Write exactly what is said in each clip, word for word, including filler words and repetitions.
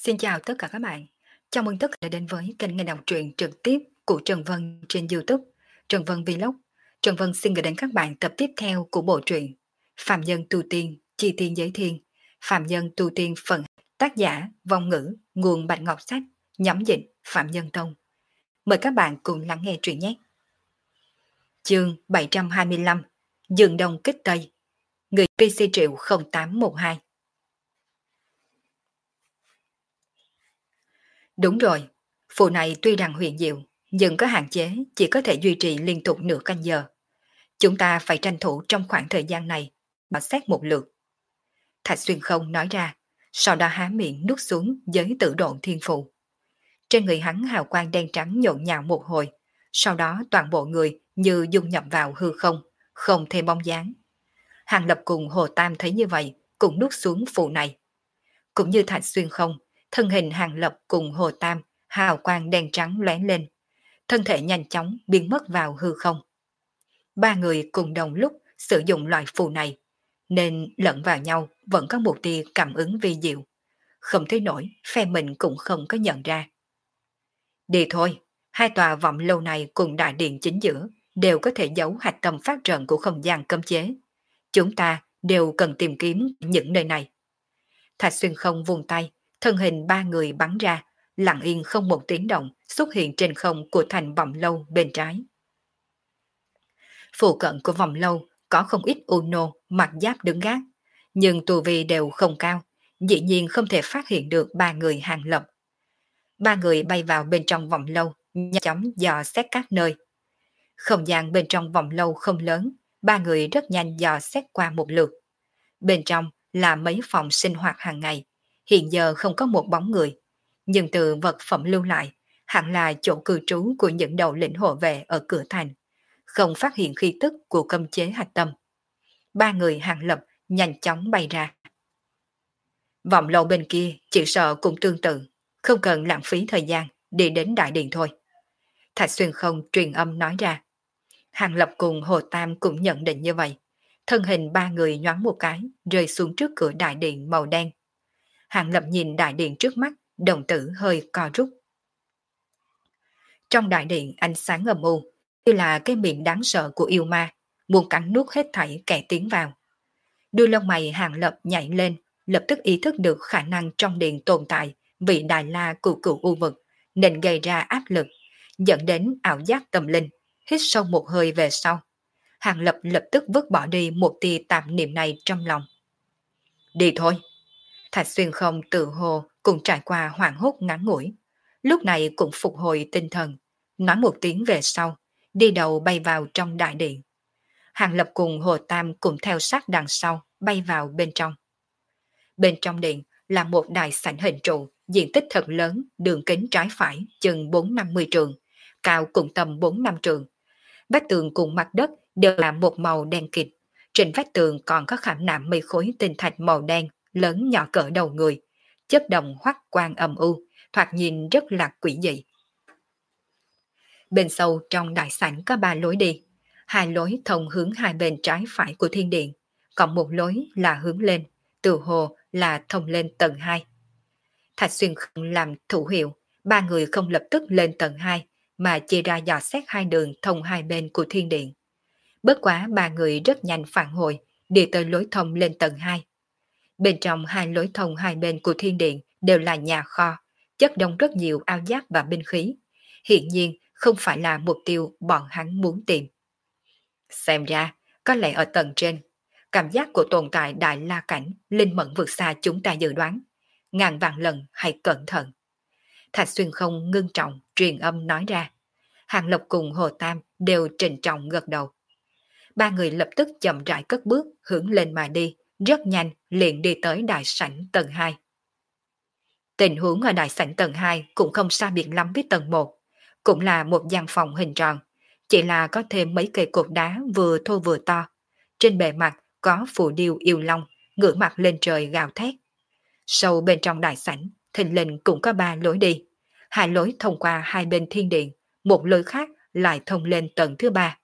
Xin chào tất cả các bạn. Chào mừng tất cả đã đến với kênh nghe đọc truyện trực tiếp của Trần Vân trên YouTube, Trần Vân Vlog. Trần Vân xin gửi đến các bạn tập tiếp theo của bộ truyện Phạm Nhân Tu Tiên, Chi Tiên Giới Thiên, Phạm Nhân Tu Tiên phần tác giả Vong Ngữ, nguồn Bạch Ngọc Sách, nhóm dịch Phạm Nhân Tông. Mời các bạn cùng lắng nghe truyện nhé. Chương bảy trăm hai mươi lăm, Dương Đông Kích Tây, người pê xê triệu không tám một hai. Đúng rồi, phù này tuy rằng huyền diệu, nhưng có hạn chế chỉ có thể duy trì liên tục nửa canh giờ. Chúng ta phải tranh thủ trong khoảng thời gian này mà xét một lượt. Thạch Xuyên Không nói ra, sau đó há miệng nuốt xuống giới tự độn thiên phù. Trên người hắn hào quang đen trắng nhộn nhạo một hồi, sau đó toàn bộ người như dung nhập vào hư không, không thêm bóng dáng. Hàng Lập cùng Hồ Tam thấy như vậy, cũng nuốt xuống phù này. Cũng như Thạch Xuyên Không, thân hình Hàng Lập cùng Hồ Tam hào quang đen trắng lóe lên, thân thể nhanh chóng biến mất vào hư không. Ba người cùng đồng lúc sử dụng loại phù này, nên lẫn vào nhau vẫn có một tia cảm ứng vi diệu. Không thấy nổi, phe mình cũng không có nhận ra. Đi thôi, hai tòa vọng lâu này cùng đại điện chính giữa đều có thể giấu hạch tâm phát trận của không gian cấm chế. Chúng ta đều cần tìm kiếm những nơi này. Thạch Xuyên Không vùng tay, thân hình ba người bắn ra, lặng yên không một tiếng động xuất hiện trên không của thành vọng lâu bên trái. Phụ cận của vòng lâu có không ít Uno mặc giáp đứng gác, nhưng tu vi đều không cao, dĩ nhiên không thể phát hiện được ba người Hàng Lập. Ba người bay vào bên trong vòng lâu, nhanh chóng dò xét các nơi. Không gian bên trong vòng lâu không lớn, ba người rất nhanh dò xét qua một lượt. Bên trong là mấy phòng sinh hoạt hàng ngày, hiện giờ không có một bóng người, nhưng từ vật phẩm lưu lại, hẳn là chỗ cư trú của những đầu lĩnh hộ vệ ở cửa thành, không phát hiện khí tức của cấm chế hạch tâm. Ba người Hàng Lập nhanh chóng bay ra. Vòng lâu bên kia chỉ sợ cũng tương tự, không cần lãng phí thời gian, đi đến đại điện thôi. Thạch Xuyên Không truyền âm nói ra. Hàng Lập cùng Hồ Tam cũng nhận định như vậy. Thân hình ba người nhoáng một cái, rơi xuống trước cửa đại điện màu đen. Hàng Lập nhìn đại điện trước mắt, đồng tử hơi co rút. Trong đại điện ánh sáng âm u, như là cái miệng đáng sợ của yêu ma, muốn cắn nuốt hết thảy kẻ tiến vào. Đuôi lông mày Hàng Lập nhảy lên, lập tức ý thức được khả năng trong điện tồn tại vị Đại La cửu cửu u vực, nên gây ra áp lực, dẫn đến ảo giác tâm linh. Hít sâu một hơi về sau, Hàng Lập lập tức vứt bỏ đi một tia tạp niệm này trong lòng. Đi thôi. Thạch Xuyên Không tự hồ cũng trải qua hoảng hốt ngắn ngủi, lúc này cũng phục hồi tinh thần, nói một tiếng về sau, đi đầu bay vào trong đại điện. Hàng Lập cùng Hồ Tam cùng theo sát đằng sau, bay vào bên trong. Bên trong điện là một đài sảnh hình trụ, diện tích thật lớn, đường kính trái phải chừng bốn năm mươi trường, cao cũng tầm bốn năm trường. Vách tường cùng mặt đất đều là một màu đen kịt, trên vách tường còn có khảm nạm mấy khối tinh thạch màu đen lớn nhỏ cỡ đầu người, chớp đồng hoắc quang âm u, thoạt nhìn rất là quỷ dị. Bên sâu trong đại sảnh có ba lối đi, hai lối thông hướng hai bên trái phải của thiên điện, còn một lối là hướng lên, từ hồ là thông lên tầng hai. Thạch Xuyên Không làm thủ hiệu, ba người không lập tức lên tầng hai, mà chia ra dò xét hai đường thông hai bên của thiên điện. Bất quá ba người rất nhanh phản hồi, đi tới lối thông lên tầng hai. Bên trong hai lối thông hai bên của thiên điện đều là nhà kho, chất đông rất nhiều ao giáp và binh khí. Hiện nhiên không phải là mục tiêu bọn hắn muốn tìm. Xem ra, có lẽ ở tầng trên, cảm giác của tồn tại đại la cảnh linh mẫn vượt xa chúng ta dự đoán. Ngàn vạn lần hãy cẩn thận. Thạch Xuyên Không ngưng trọng truyền âm nói ra. Hàng Lập cùng Hồ Tam đều trịnh trọng gật đầu. Ba người lập tức chậm rãi cất bước hướng lên mà đi, rất nhanh liền đi tới đại sảnh tầng hai. Tình huống ở đại sảnh tầng hai cũng không xa biệt lắm với tầng một, cũng là một gian phòng hình tròn, chỉ là có thêm mấy cây cột đá vừa thô vừa to. Trên bề mặt có phù điêu yêu long, ngửa mặt lên trời gào thét. Sâu bên trong đại sảnh, thình lình cũng có ba lối đi, hai lối thông qua hai bên thiên điện, một lối khác lại thông lên tầng thứ ba.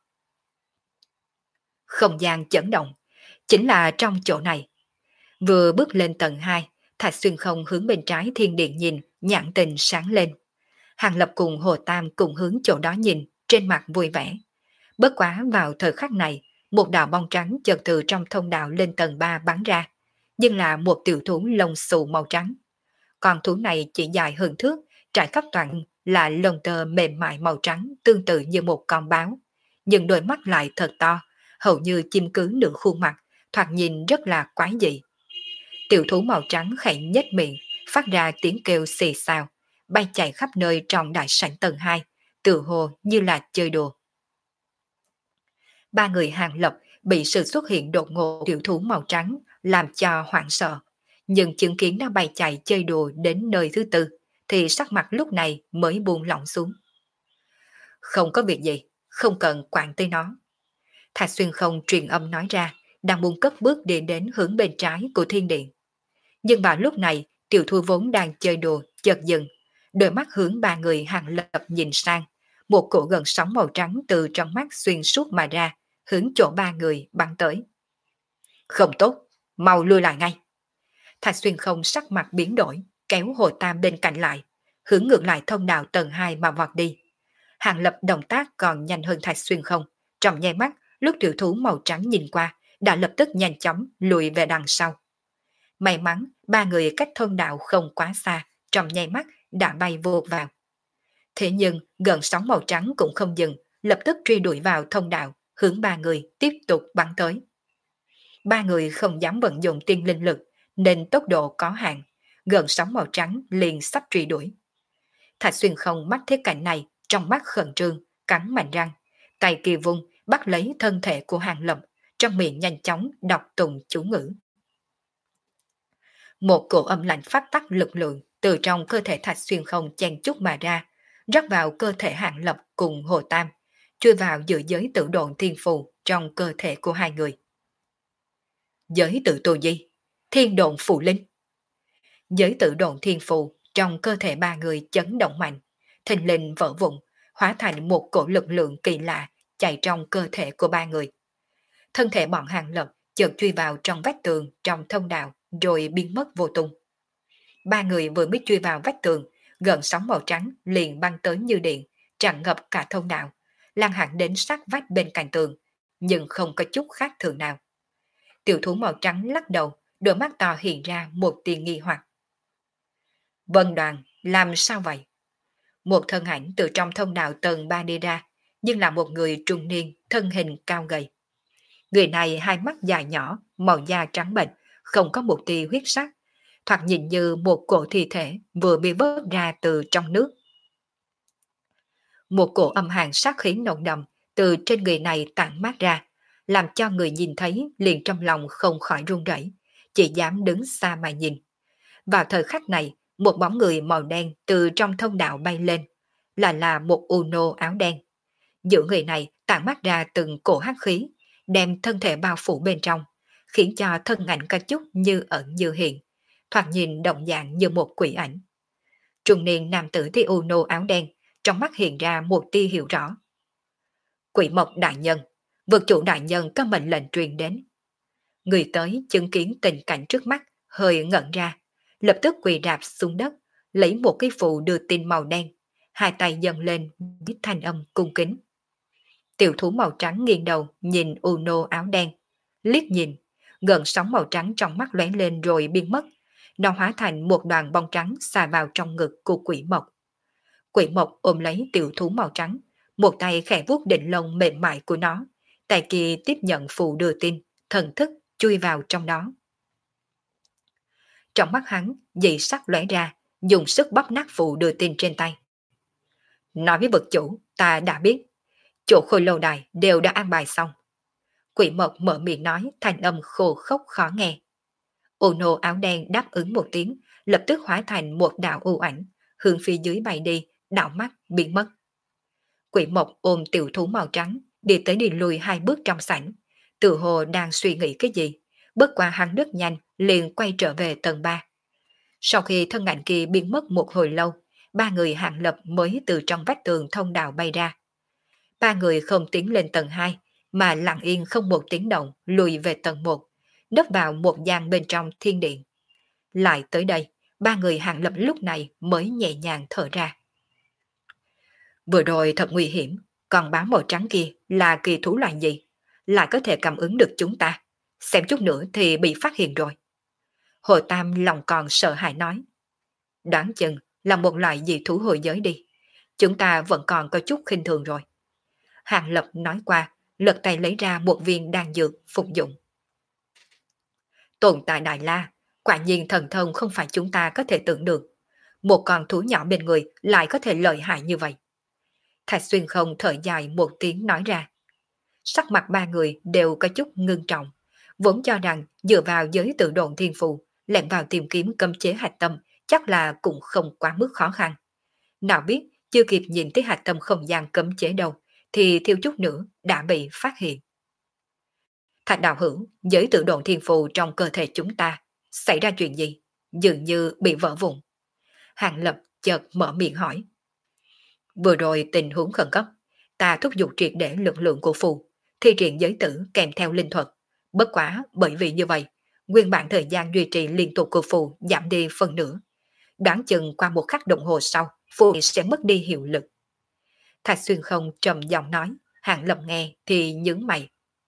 Không gian chấn động, chính là trong chỗ này. Vừa bước lên tầng hai, Thạch Xuyên Không hướng bên trái thiên điện nhìn, nhãn tình sáng lên. Hàng Lập cùng Hồ Tam cùng hướng chỗ đó nhìn, trên mặt vui vẻ. Bất quá vào thời khắc này, một đạo bong trắng chợt từ trong thông đạo lên tầng ba bắn ra, nhưng là một tiểu thú lông xù màu trắng. Con thú này chỉ dài hơn thước, trải khắp toàn là lông tơ mềm mại màu trắng tương tự như một con báo, nhưng đôi mắt lại thật to, hầu như chim cứ nửa khuôn mặt, thoạt nhìn rất là quái dị. Tiểu thú màu trắng khẽ nhếch miệng, phát ra tiếng kêu xì xào, bay chạy khắp nơi trong đại sảnh tầng hai, tự hồ như là chơi đùa. Ba người Hàng Lập bị sự xuất hiện đột ngột tiểu thú màu trắng làm cho hoảng sợ, nhưng chứng kiến nó bay chạy chơi đùa đến nơi thứ tư, thì sắc mặt lúc này mới buông lỏng xuống. Không có việc gì, không cần quản tới nó. Thạch Xuyên Không truyền âm nói ra, đang buông cất bước đi đến hướng bên trái của thiên điện. Nhưng vào lúc này, tiểu thu vốn đang chơi đùa, chợt dừng, đôi mắt hướng ba người Hàng Lập nhìn sang, một cổ gần sóng màu trắng từ trong mắt xuyên suốt mà ra, hướng chỗ ba người bắn tới. Không tốt, mau lui lại ngay. Thạch Xuyên Không sắc mặt biến đổi, kéo Hồ Tam bên cạnh lại, hướng ngược lại thông đạo tầng hai mà vọt đi. Hàng Lập động tác còn nhanh hơn Thạch Xuyên Không, trong nháy mắt, lúc tiểu thú màu trắng nhìn qua, đã lập tức nhanh chóng lùi về đằng sau. May mắn, ba người cách thông đạo không quá xa, trong nháy mắt đã bay vô vào. Thế nhưng, gần sóng màu trắng cũng không dừng, lập tức truy đuổi vào thông đạo, hướng ba người tiếp tục bắn tới. Ba người không dám vận dụng tiên linh lực, nên tốc độ có hạn, gần sóng màu trắng liền sắp truy đuổi. Thạch Xuyên Không mắt thế cảnh này, trong mắt khẩn trương, cắn mạnh răng, tay kỳ vung bắt lấy thân thể của Hàng Lập, trong miệng nhanh chóng đọc tụng chú ngữ. Một cổ âm lạnh phát tắc lực lượng từ trong cơ thể Thạch Xuyên Không chen chúc mà ra, rót vào cơ thể Hàng Lập cùng Hồ Tam, chui vào giữa giới tử độn thiên phù trong cơ thể của hai người. Giới tự tu di, thiên độn phù linh. Giới tự độn thiên phù trong cơ thể ba người chấn động mạnh, thình lình vỡ vụn, hóa thành một cổ lực lượng kỳ lạ chạy trong cơ thể của ba người. Thân thể bọn Hàng Lập chợt chui vào trong vách tường trong thông đạo rồi biến mất vô tung. Ba người vừa mới chui vào vách tường, gần sóng màu trắng liền băng tới như điện, tràn ngập cả thông đạo, lan hẳn đến sát vách bên cạnh tường, nhưng không có chút khác thường nào. Tiểu thú màu trắng lắc đầu, đôi mắt to hiện ra một tia nghi hoặc. Vân Đoàn, làm sao vậy? Một thân ảnh từ trong thông đạo tầng ba đi ra, nhưng là một người trung niên, thân hình cao gầy. Người này hai mắt dài nhỏ, màu da trắng bệch, không có một tia huyết sắc, thoạt nhìn như một cổ thi thể vừa bị vớt ra từ trong nước. Một cổ âm hàn sát khí nồng đậm từ trên người này tản mát ra, làm cho người nhìn thấy liền trong lòng không khỏi run rẩy, chỉ dám đứng xa mà nhìn. Vào thời khắc này, một bóng người màu đen từ trong thông đạo bay lên, là là một Uno áo đen. Giữa người này tản mát ra từng cổ hắc khí, đem thân thể bao phủ bên trong, khiến cho thân ảnh có chút như ẩn như hiện, thoạt nhìn động dạng như một quỷ ảnh. Trung niên nam tử thi Uno áo đen, trong mắt hiện ra một tia hiểu rõ. Quỷ Mộc đại nhân, vực chủ đại nhân có mệnh lệnh truyền đến. Người tới chứng kiến tình cảnh trước mắt, hơi ngẩn ra, lập tức quỳ rạp xuống đất, lấy một cái phù đưa tin màu đen, hai tay dâng lên với thanh âm cung kính. Tiểu thú màu trắng nghiêng đầu nhìn Uno áo đen, liếc nhìn, gần sóng màu trắng trong mắt lóe lên rồi biến mất, nó hóa thành một đoàn bông trắng xà vào trong ngực của Quỷ Mộc. Quỷ Mộc ôm lấy tiểu thú màu trắng, một tay khẽ vuốt đỉnh lông mềm mại của nó, tay kia tiếp nhận phù đưa tin, thần thức chui vào trong đó. Trong mắt hắn, dị sắc lóe ra, dùng sức bóp nát phù đưa tin trên tay. Nói với vực chủ, ta đã biết, chỗ khôi lâu đài đều đã an bài xong. Quỷ Mộc mở miệng nói thành âm khô khốc khó nghe. Uno áo đen đáp ứng một tiếng, lập tức hóa thành một đạo u ảnh, hướng phía dưới bay đi, đảo mắt biến mất. Quỷ Mộc ôm tiểu thú màu trắng, đi tới đi lùi hai bước trong sảnh, tự hồ đang suy nghĩ cái gì, bước qua hắn rất nhanh, liền quay trở về tầng ba. Sau khi thân ảnh kia biến mất một hồi lâu, ba người Hàng Lập mới từ trong vách tường thông đạo bay ra. Ba người không tiến lên tầng hai, mà lặng yên không một tiếng động lùi về tầng một, nấp vào một gian bên trong thiên điện. lại tới đây, ba người Hàng Lập lúc này mới nhẹ nhàng thở ra. Vừa rồi thật nguy hiểm, còn báo màu trắng kia là kỳ thú loại gì? Lại có thể cảm ứng được chúng ta. Xem chút nữa thì bị phát hiện rồi. Hồ Tam lòng còn sợ hãi nói. Đoán chừng là một loại dị thú hồi giới đi. Chúng ta vẫn còn có chút khinh thường rồi. Hàng Lập nói qua, lật tay lấy ra một viên đan dược phục dụng. Tồn tại Đại La, quả nhiên thần thông không phải chúng ta có thể tưởng được. Một con thú nhỏ bên người lại có thể lợi hại như vậy. Thạch Xuyên không thở dài một tiếng nói ra. Sắc mặt ba người đều có chút ngưng trọng, vốn cho rằng dựa vào giới tự độn thiên phù, lẻn vào tìm kiếm cấm chế hạch tâm chắc là cũng không quá mức khó khăn. Nào biết chưa kịp nhìn thấy hạch tâm không gian cấm chế đâu, thì thiếu chút nữa đã bị phát hiện. Thạch đạo hữu, giới tự độn thiên phù trong cơ thể chúng ta, xảy ra chuyện gì? Dường như bị vỡ vụn. Hàng Lập chợt mở miệng hỏi. Vừa rồi tình huống khẩn cấp, ta thúc giục triệt để lực lượng của phù, thi triển giới tử kèm theo linh thuật. Bất quá bởi vì như vậy, nguyên bản thời gian duy trì liên tục của phù giảm đi phần nửa. Đoán chừng qua một khắc đồng hồ sau, phù sẽ mất đi hiệu lực. Thạch Xuyên không trầm giọng nói, Hàng Lập nghe thì nhướng mày.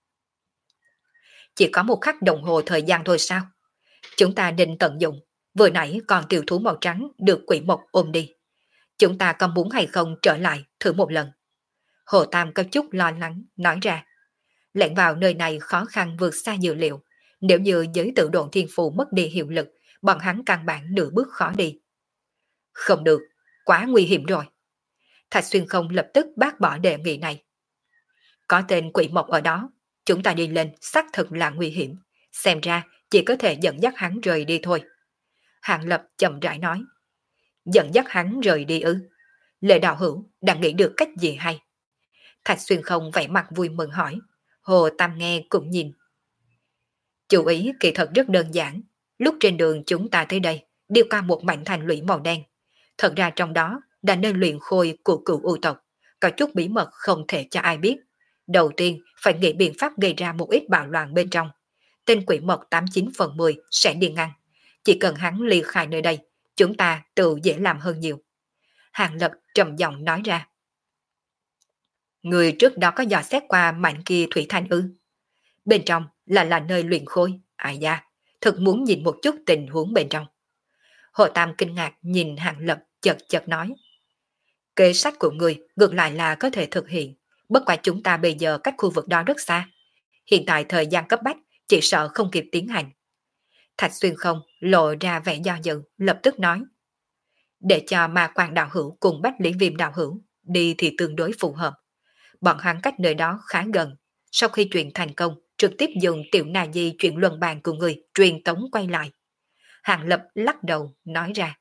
Chỉ có một khắc đồng hồ thời gian thôi sao? Chúng ta định tận dụng, vừa nãy còn tiểu thú màu trắng được quỷ mộc ôm đi. Chúng ta có muốn hay không trở lại thử một lần? Hồ Tam có chút lo lắng, nói ra. Lẻn vào nơi này khó khăn vượt xa dự liệu. Nếu như giới tự độn thiên phù mất đi hiệu lực, bọn hắn căn bản nửa bước khó đi. Không được, quá nguy hiểm rồi. Thạch Xuyên không lập tức bác bỏ đề nghị này. Có tên quỷ mộc ở đó, chúng ta đi lên xác thực là nguy hiểm. Xem ra chỉ có thể dẫn dắt hắn rời đi thôi. Hàng Lập chậm rãi nói. Dẫn dắt hắn rời đi ư? Lệ đạo hữu đã nghĩ được cách gì hay? Thạch Xuyên không vẻ mặt vui mừng hỏi. Hồ Tam nghe cũng nhìn. Chủ ý kỳ thật rất đơn giản. Lúc trên đường chúng ta tới đây, đi qua một mảnh thành lũy màu đen. Thật ra trong đó là nơi luyện khôi của cựu u tộc. Có chút bí mật không thể cho ai biết. Đầu tiên phải nghĩ biện pháp gây ra một ít bạo loạn bên trong. Tên quỷ mộc tám mươi chín phần mười sẽ đi ngăn. Chỉ cần hắn ly khai nơi đây, chúng ta tự dễ làm hơn nhiều. Hàng Lập trầm giọng nói ra. Người trước đó có dò xét qua mảnh kia thủy thanh ư? Bên trong là là nơi luyện khôi. Ai da, thật muốn nhìn một chút tình huống bên trong. Hồ Tam kinh ngạc nhìn Hàng Lập chợt chợt nói. Kế sách của người ngược lại là có thể thực hiện. Bất quả chúng ta bây giờ cách khu vực đó rất xa. Hiện tại thời gian cấp bách, chỉ sợ không kịp tiến hành. Thạch Xuyên không lộ ra vẻ do dự, lập tức nói. Để cho Ma Quang đạo hữu cùng Bách Lý Viêm đạo hữu đi thì tương đối phù hợp. Bọn hắn cách nơi đó khá gần. Sau khi truyền thành công, trực tiếp dùng tiểu nà di chuyện luân bàn của người truyền tống quay lại. Hàng Lập lắc đầu nói ra.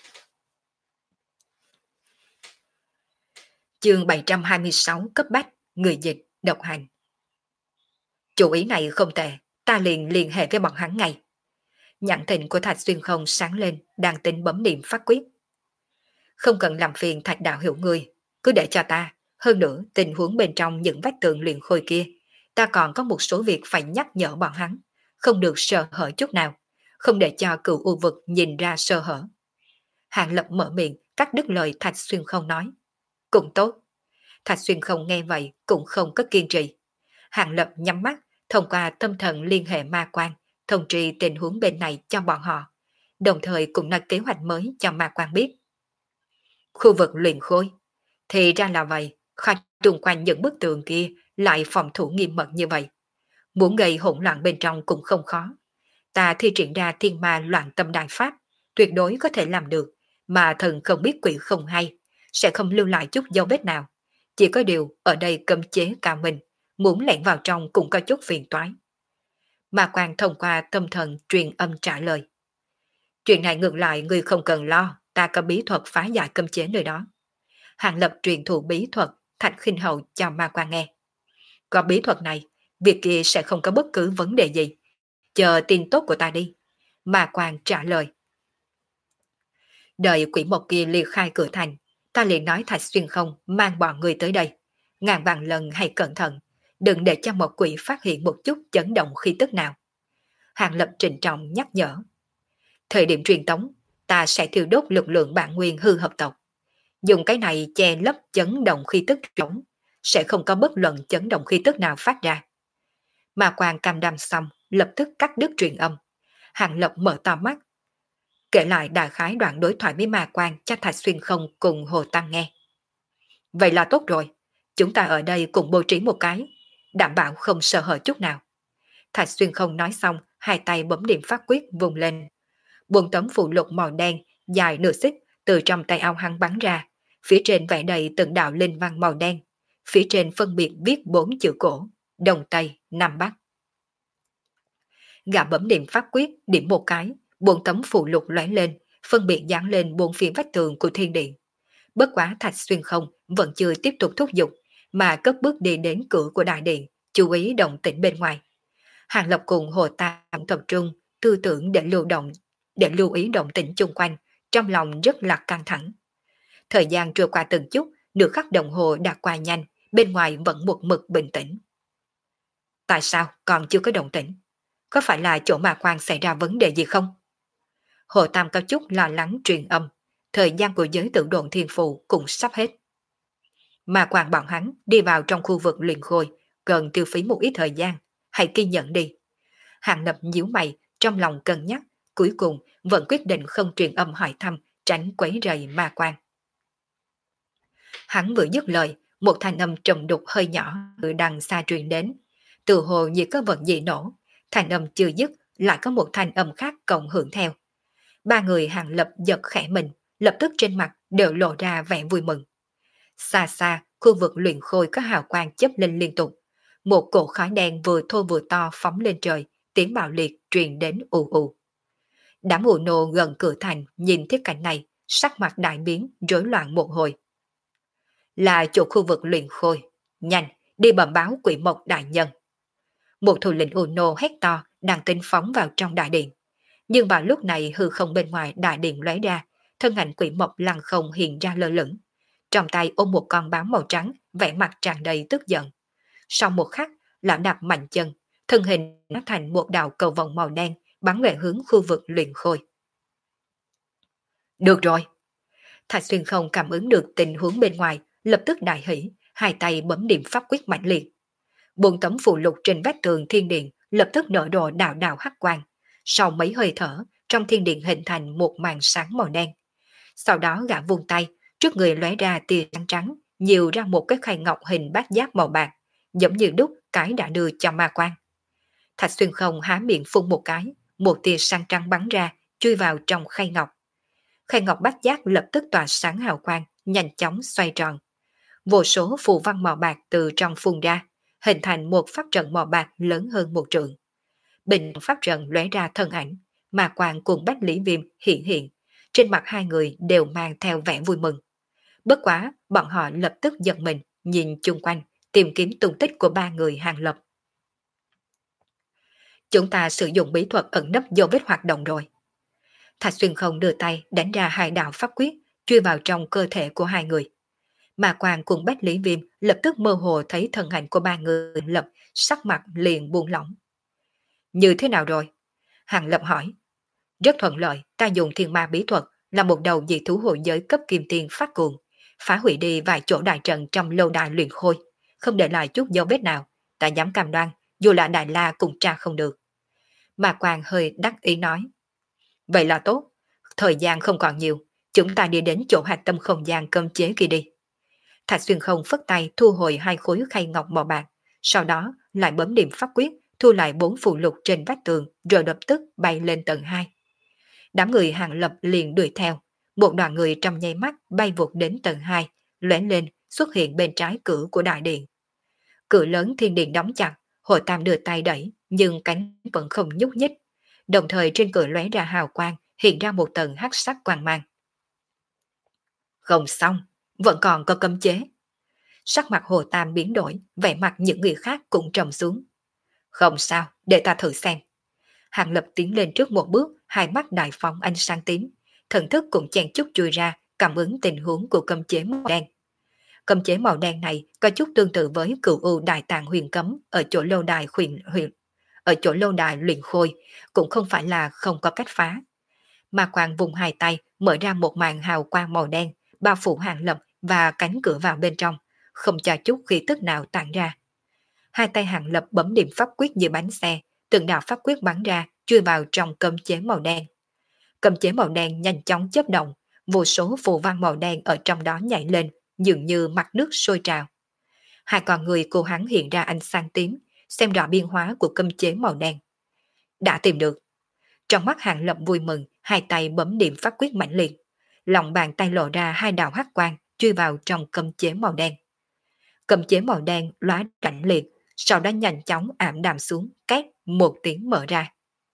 Chương bảy trăm hai mươi sáu cấp bách, người dịch, độc hành. Chủ ý này không tệ, ta liền liên hệ với bọn hắn ngay. Nhãn thịnh của Thạch Xuyên không sáng lên, đang tính bấm niệm phát quyết. Không cần làm phiền Thạch đạo hiểu người, cứ để cho ta. Hơn nữa, tình huống bên trong những vách tường luyện khôi kia, ta còn có một số việc phải nhắc nhở bọn hắn, không được sơ hở chút nào, không để cho cựu u vực nhìn ra sơ hở. Hàng Lập mở miệng, cắt đứt lời Thạch Xuyên không nói. Cũng tốt. Thạch Xuyên không nghe vậy, cũng không có kiên trì. Hàng Lập nhắm mắt, thông qua tâm thần liên hệ ma quan, thông trì tình huống bên này cho bọn họ, đồng thời cũng nói kế hoạch mới cho ma quan biết. Khu vực luyện khôi. Thì ra là vậy, kho trùng quanh những bức tường kia lại phòng thủ nghiêm mật như vậy. Muốn gây hỗn loạn bên trong cũng không khó. Ta thi triển ra thiên ma loạn tâm đại pháp, tuyệt đối có thể làm được, mà thần không biết quỷ không hay, sẽ không lưu lại chút dấu vết nào. Chỉ có điều ở đây cấm chế cao mình, muốn lẻn vào trong cũng có chút phiền toái. Ma quan thông qua tâm thần truyền âm trả lời. Chuyện này ngược lại người không cần lo, ta có bí thuật phá giải cấm chế nơi đó. Hàng Lập truyền thụ bí thuật Thạch Khinh Hậu cho ma quan nghe. Có bí thuật này, việc kia sẽ không có bất cứ vấn đề gì. Chờ tin tốt của ta đi. Ma quan trả lời. Đợi quỷ mộc kia liệt khai cửa thành, ta liền nói Thạch Xuyên không mang bọn người tới đây. Ngàn vạn lần hãy cẩn thận, đừng để cho một quỷ phát hiện một chút chấn động khí tức nào. Hàng Lập trịnh trọng nhắc nhở. Thời điểm truyền tống, ta sẽ thiêu đốt lực lượng bản nguyên hư hợp tộc. Dùng cái này che lấp chấn động khí tức trống, sẽ không có bất luận chấn động khí tức nào phát ra. Ma Quang cam đam xong, lập tức cắt đứt truyền âm. Hàng Lập mở to mắt, kể lại đại khái đoạn đối thoại với Ma Quang cho Thạch Xuyên Không cùng Hồ Tăng nghe. Vậy là tốt rồi, chúng ta ở đây cùng bố trí một cái, đảm bảo không sợ hở chút nào. Thạch Xuyên Không nói xong, hai tay bấm điểm pháp quyết vùng lên. Buông tấm phụ lục màu đen, dài nửa xích, từ trong tay áo hắn bắn ra, phía trên vẽ đầy từng đạo linh văn màu đen, phía trên phân biệt viết bốn chữ cổ, Đông Tây, Nam Bắc. Gã bấm điểm pháp quyết, điểm một cái, bốn tấm phụ lục lóe lên, phân biệt dán lên bốn phía vách tường của thiên điện. Bất quá Thạch Xuyên Không vẫn chưa tiếp tục thúc giục, mà cất bước đi đến cửa của đại điện, chú ý động tĩnh bên ngoài. Hàng Lập cùng Hồ Tam tập trung, tư tưởng để lưu động, để lưu ý động tĩnh chung quanh, trong lòng rất là căng thẳng. Thời gian trôi qua từng chút, nửa khắc đồng hồ đã qua nhanh, bên ngoài vẫn một mực bình tĩnh. Tại sao còn chưa có động tĩnh? Có phải là chỗ Ma Quang xảy ra vấn đề gì không? Hồ Tam có chút lo lắng truyền âm, thời gian của giới tự độn thiên phù cũng sắp hết. Ma Quang bọn hắn đi vào trong khu vực luyện khôi, cần tiêu phí một ít thời gian, hãy kiên nhẫn đi. Hàng Lập nhíu mày, trong lòng cân nhắc, cuối cùng vẫn quyết định không truyền âm hỏi thăm, tránh quấy rầy Ma Quang. Hắn vừa dứt lời, một thanh âm trầm đục hơi nhỏ từ đằng xa truyền đến. Từ hồ như có vật gì nổ, thanh âm chưa dứt, lại có một thanh âm khác cộng hưởng theo. Ba người Hàng Lập giật khẽ mình, lập tức trên mặt đều lộ ra vẻ vui mừng. Xa xa, khu vực luyện khôi có hào quang chớp lên liên tục. Một cổ khói đen vừa thô vừa to phóng lên trời, tiếng bạo liệt truyền đến ù ù. Đám ù nô gần cửa thành nhìn thấy cảnh này, sắc mặt đại biến, rối loạn một hồi. Là chỗ khu vực luyện khôi, nhanh, đi bẩm báo Quỷ Mộc đại nhân. Một thủ lĩnh ù nô hét to, đang tính phóng vào trong đại điện. Nhưng vào lúc này hư không bên ngoài đại điện lóe ra, thân ảnh Quỷ Mộc lăng không hiện ra lơ lửng. Trong tay ôm một con báo màu trắng, vẻ mặt tràn đầy tức giận. Sau một khắc, lão đạp mạnh chân, thân hình nó thành một đạo cầu vòng màu đen, bắn về hướng khu vực luyện khôi. Được rồi. Thạch Xuyên Không cảm ứng được tình huống bên ngoài, lập tức đại hỉ, hai tay bấm điểm pháp quyết mạnh liệt. Bốn tấm phù lục trên vách tường thiên điện lập tức nở rộ đạo đạo hắc quang. Sau mấy hơi thở, trong thiên điện hình thành một màn sáng màu đen. Sau đó gã vung tay, trước người lóe ra tia trắng trắng, nhiều ra một cái khay ngọc hình bát giác màu bạc, giống như đúc cái đã đưa cho Ma Quang. Thạch Xuyên Không há miệng phun một cái, một tia sáng trắng bắn ra, chui vào trong khay ngọc. Khay ngọc bát giác lập tức tỏa sáng hào quang, nhanh chóng xoay tròn. Vô số phù văn màu bạc từ trong phun ra, hình thành một pháp trận màu bạc lớn hơn một trượng. Bình pháp trận lóe ra thân ảnh, Ma Quang cùng Bách Lý Viêm hiện hiện, trên mặt hai người đều mang theo vẻ vui mừng. Bất quá, bọn họ lập tức giật mình, nhìn chung quanh, tìm kiếm tung tích của ba người Hàng Lập. Chúng ta sử dụng bí thuật ẩn nấp dấu vết hoạt động rồi. Thạch Xuyên Không đưa tay đánh ra hai đạo pháp quyết, chui vào trong cơ thể của hai người. Ma Quang cùng Bách Lý Viêm lập tức mơ hồ thấy thân ảnh của ba người Lập, sắc mặt liền buông lỏng. Như thế nào rồi? Hàng Lập hỏi. Rất thuận lợi, ta dùng thiên ma bí thuật là một đầu dị thú hội giới cấp kim tiền phát cuồng, phá hủy đi vài chỗ đại trận trong lâu đài luyện khôi, không để lại chút dấu vết nào, ta dám cam đoan, dù là Đại La cũng tra không được. Ma Quang hơi đắc ý nói. Vậy là tốt, thời gian không còn nhiều, chúng ta đi đến chỗ hạch tâm không gian cấm chế kia đi. Thạch Xuyên Không phất tay thu hồi hai khối khay ngọc màu bạc, sau đó lại bấm điểm pháp quyết, thu lại bốn phù lục trên vách tường, rồi lập tức bay lên tầng hai. Đám người Hàng Lập liền đuổi theo, một đoàn người trong nháy mắt bay vụt đến tầng hai, lóe lên xuất hiện bên trái cửa của đại điện. Cửa lớn thiên điện đóng chặt, Hồ Tam đưa tay đẩy, nhưng cánh vẫn không nhúc nhích. Đồng thời trên cửa lóe ra hào quang, hiện ra một tầng hắc sắc quang mang. Không xong, vẫn còn có cấm chế. Sắc mặt Hồ Tam biến đổi, vẻ mặt những người khác cũng trầm xuống. Không sao, để ta thử xem. Hàng Lập tiến lên trước một bước, hai mắt đại phóng ánh sáng tím, thần thức cũng chen chút chui ra, cảm ứng tình huống của cấm chế màu đen. Cấm chế màu đen này có chút tương tự với cửu u đại tàng huyền cấm ở chỗ lâu đài huyền huyền, ở chỗ lâu đài luyện khôi, cũng không phải là không có cách phá. Ma Quang vùng hai tay mở ra một màn hào quang màu đen, bao phủ Hàng Lập và cánh cửa vào bên trong, không cho chút khí tức nào tản ra. Hai tay Hàng Lập bấm điểm pháp quyết như bánh xe, từng đạo pháp quyết bắn ra, chui vào trong cấm chế màu đen. Cấm chế màu đen nhanh chóng chớp động, vô số phù văn màu đen ở trong đó nhảy lên, dường như mặt nước sôi trào. Hai con người của hắn hiện ra ánh sáng tím, xem rõ biên hóa của cấm chế màu đen. Đã tìm được. Trong mắt Hàng Lập vui mừng, hai tay bấm điểm pháp quyết mãnh liệt. Lòng bàn tay lộ ra hai đạo hắc quang, chui vào trong cấm chế màu đen. Cấm chế màu đen lóa rãnh liệt, sau đó nhanh chóng ảm đạm xuống, két một tiếng mở ra.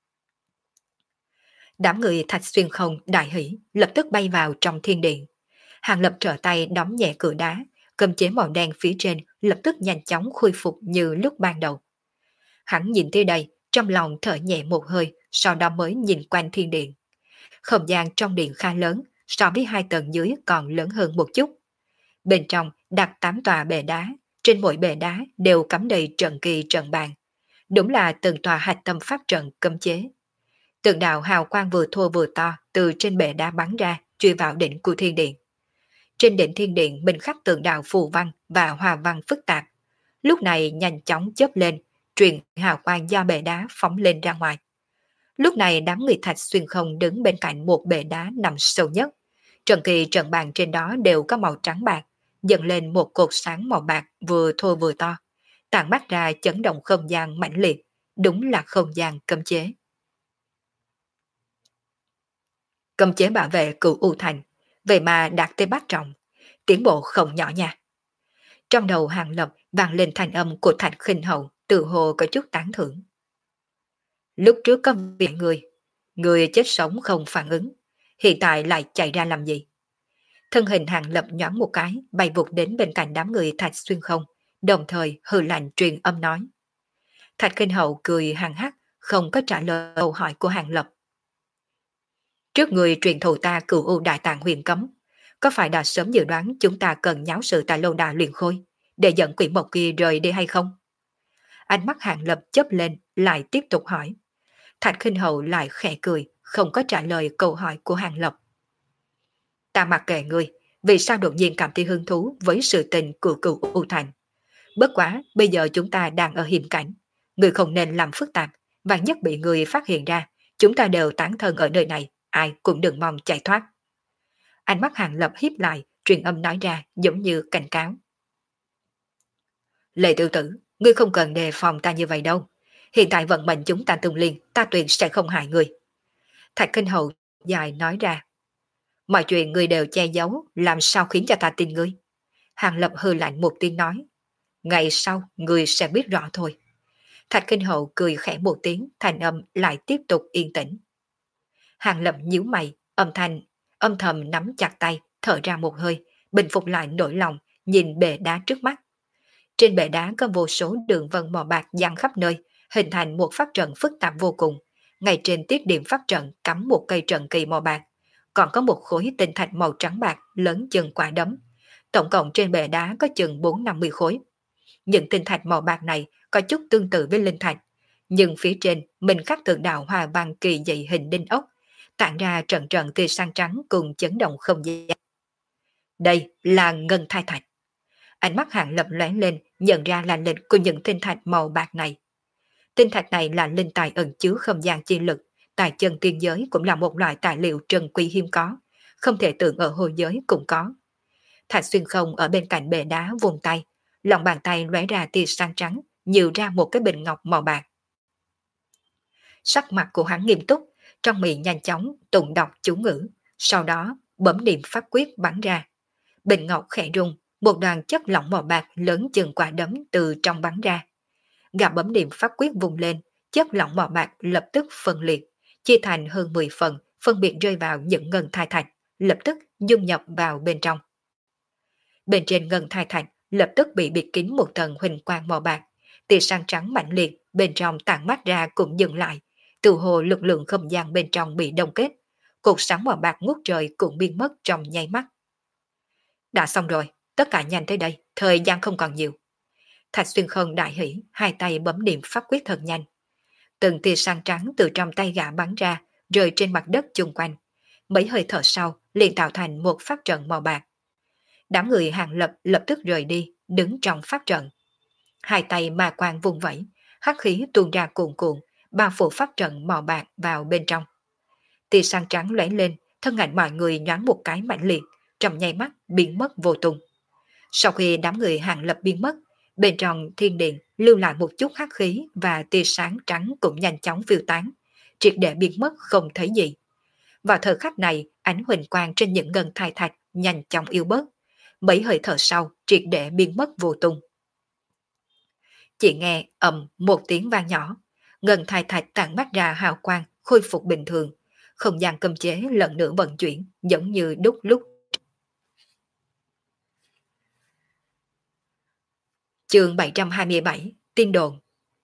Đám người Thạch Xuyên Không đại hỉ, lập tức bay vào trong thiên điện. Hàng Lập trở tay đóng nhẹ cửa đá, cấm chế màu đen phía trên lập tức nhanh chóng khôi phục như lúc ban đầu. Hắn nhìn tới đây, trong lòng thở nhẹ một hơi, sau đó mới nhìn quanh thiên điện. Không gian trong điện khá lớn, so với hai tầng dưới còn lớn hơn một chút. Bên trong đặt tám tòa bệ đá, trên mỗi bệ đá đều cắm đầy trận kỳ trận bàn. Đúng là từng tòa hạch tâm pháp trận cấm chế. Từng đạo hào quang vừa thô vừa to từ trên bệ đá bắn ra, chui vào đỉnh của thiên điện. Trên đỉnh thiên điện minh khắc từng đạo phù văn và hòa văn phức tạp. Lúc này nhanh chóng chớp lên, truyền hào quang do bệ đá phóng lên ra ngoài. Lúc này đám người Thạch Xuyên Không đứng bên cạnh một bệ đá nằm sâu nhất. Trận kỳ trận bàn trên đó đều có màu trắng bạc, dần lên một cột sáng màu bạc vừa thô vừa to, tản mắt ra chấn động không gian mãnh liệt, đúng là không gian cấm chế. Cấm chế bảo vệ cửu U Thành, vậy mà đạt tới bát trọng, tiến bộ không nhỏ nha. Trong đầu Hàng Lập vang lên thanh âm của Thạch Khinh Hậu, tự hồ có chút tán thưởng. Lúc trước có việc người, người chết sống không phản ứng, hiện tại lại chạy ra làm gì? Thân hình Hàng Lập nhoáng một cái, bay vụt đến bên cạnh đám người Thạch Xuyên Không, đồng thời hừ lạnh truyền âm nói. Thạch Khinh Hậu cười hằng hắc, không có trả lời câu hỏi của Hàng Lập. Trước người truyền thụ ta cửu U Đại Tạng huyền cấm, có phải đã sớm dự đoán chúng ta cần nháo sự tại lâu đài luyện khôi, để dẫn quỷ mộc kia rời đi hay không? Ánh mắt Hàng Lập chớp lên, lại tiếp tục hỏi. Thạch Khinh Hậu lại khẽ cười, không có trả lời câu hỏi của Hàng Lập. Ta mặc kệ ngươi, vì sao đột nhiên cảm thấy hứng thú với sự tình của cửu U Thành? Bất quá, bây giờ chúng ta đang ở hiểm cảnh, ngươi không nên làm phức tạp, và nhất bị người phát hiện ra, chúng ta đều tán thân ở nơi này, ai cũng đừng mong chạy thoát. Ánh mắt Hàng Lập híp lại, truyền âm nói ra giống như cảnh cáo. Lệ Tử Tử, ngươi không cần đề phòng ta như vậy đâu. Hiện tại vận mệnh chúng ta tương liên, ta tuyệt sẽ không hại ngươi. Thạch Kinh Hậu dài nói ra. Mọi chuyện ngươi đều che giấu, làm sao khiến cho ta tin ngươi? Hàng Lập hừ lạnh một tiếng nói. Ngày sau, ngươi sẽ biết rõ thôi. Thạch Kinh Hậu cười khẽ một tiếng, thành âm lại tiếp tục yên tĩnh. Hàng Lập nhíu mày, âm thanh, âm thầm nắm chặt tay, thở ra một hơi, bình phục lại nỗi lòng, nhìn bệ đá trước mắt. Trên bệ đá có vô số đường vân màu bạc dang khắp nơi, hình thành một pháp trận phức tạp vô cùng. Ngay trên tiết điểm pháp trận cắm một cây trận kỳ màu bạc, còn có một khối tinh thạch màu trắng bạc lớn chừng quả đấm. Tổng cộng trên bệ đá có chừng bốn năm mươi khối. Những tinh thạch màu bạc này có chút tương tự với linh thạch, nhưng phía trên mình khắc tượng đạo hòa văn kỳ dị hình đinh ốc, tản ra trận trận tia sáng trắng cùng chấn động không gian. Đây là ngân thai thạch. Ánh mắt Hàng Lập lóe lên, nhận ra là lịch của những tinh thạch màu bạc này. Tinh thạch này là linh tài ẩn chứa không gian chi lực, tài chân tiên giới cũng là một loại tài liệu trân quý hiếm có, không thể tưởng ở hồi giới cũng có. Thạch Xuyên Không ở bên cạnh bệ đá vùng tay, lòng bàn tay lóe ra tia sáng trắng, nhừ ra một cái bình ngọc màu bạc. Sắc mặt của hắn nghiêm túc, trong miệng nhanh chóng tụng đọc chú ngữ, sau đó bấm niệm pháp quyết bắn ra. Bình ngọc khẽ rung, một đoàn chất lỏng màu bạc lớn chừng quả đấm từ trong bắn ra. Gã bấm niệm pháp quyết vùng lên, chất lỏng màu bạc lập tức phân liệt, chia thành hơn mười phần, phân biệt rơi vào những ngân thai thạch, lập tức dung nhập vào bên trong. Bên trên ngân thai thạch lập tức bị bịt kín một tầng huỳnh quang màu bạc, tia sáng trắng mạnh liệt bên trong tản mắt ra cũng dừng lại, từ hồ lực lượng không gian bên trong bị đông kết, cột sáng màu bạc ngút trời cũng biến mất trong nháy mắt. Đã xong rồi, tất cả nhanh tới đây, thời gian không còn nhiều. Thạch Xuyên Không đại hỉ, hai tay bấm niệm pháp quyết thật nhanh. Từng tia sáng trắng từ trong tay gã bắn ra, rơi trên mặt đất chung quanh, Mấy hơi thở sau liền tạo thành một pháp trận màu bạc. Đám người Hàng Lập lập tức rời đi, đứng trong pháp trận. Hai tay ma quang vung vẩy, hắc khí tuôn ra cuồn cuộn, bao phủ pháp trận màu bạc vào bên trong. Tia sáng trắng lóe lên, thân ảnh mọi người nhoáng một cái mạnh liệt, trong nháy mắt biến mất vô tung. Sau khi đám người Hàng Lập biến mất, bên trong thiên điện lưu lại một chút hắc khí và tia sáng trắng cũng nhanh chóng phiêu tán, triệt để biến mất không thấy gì. Vào thời khắc này, ánh huỳnh quang trên những ngân thai thạch nhanh chóng yếu bớt, mấy hơi thở sau triệt để biến mất vô tung. Chỉ nghe ầm một tiếng vang nhỏ, ngân thai thạch tản mắt ra hào quang, khôi phục bình thường, không gian cấm chế lần nữa vận chuyển, giống như đúc lúc. Chương bảy trăm hai mươi bảy, Tiên đồn.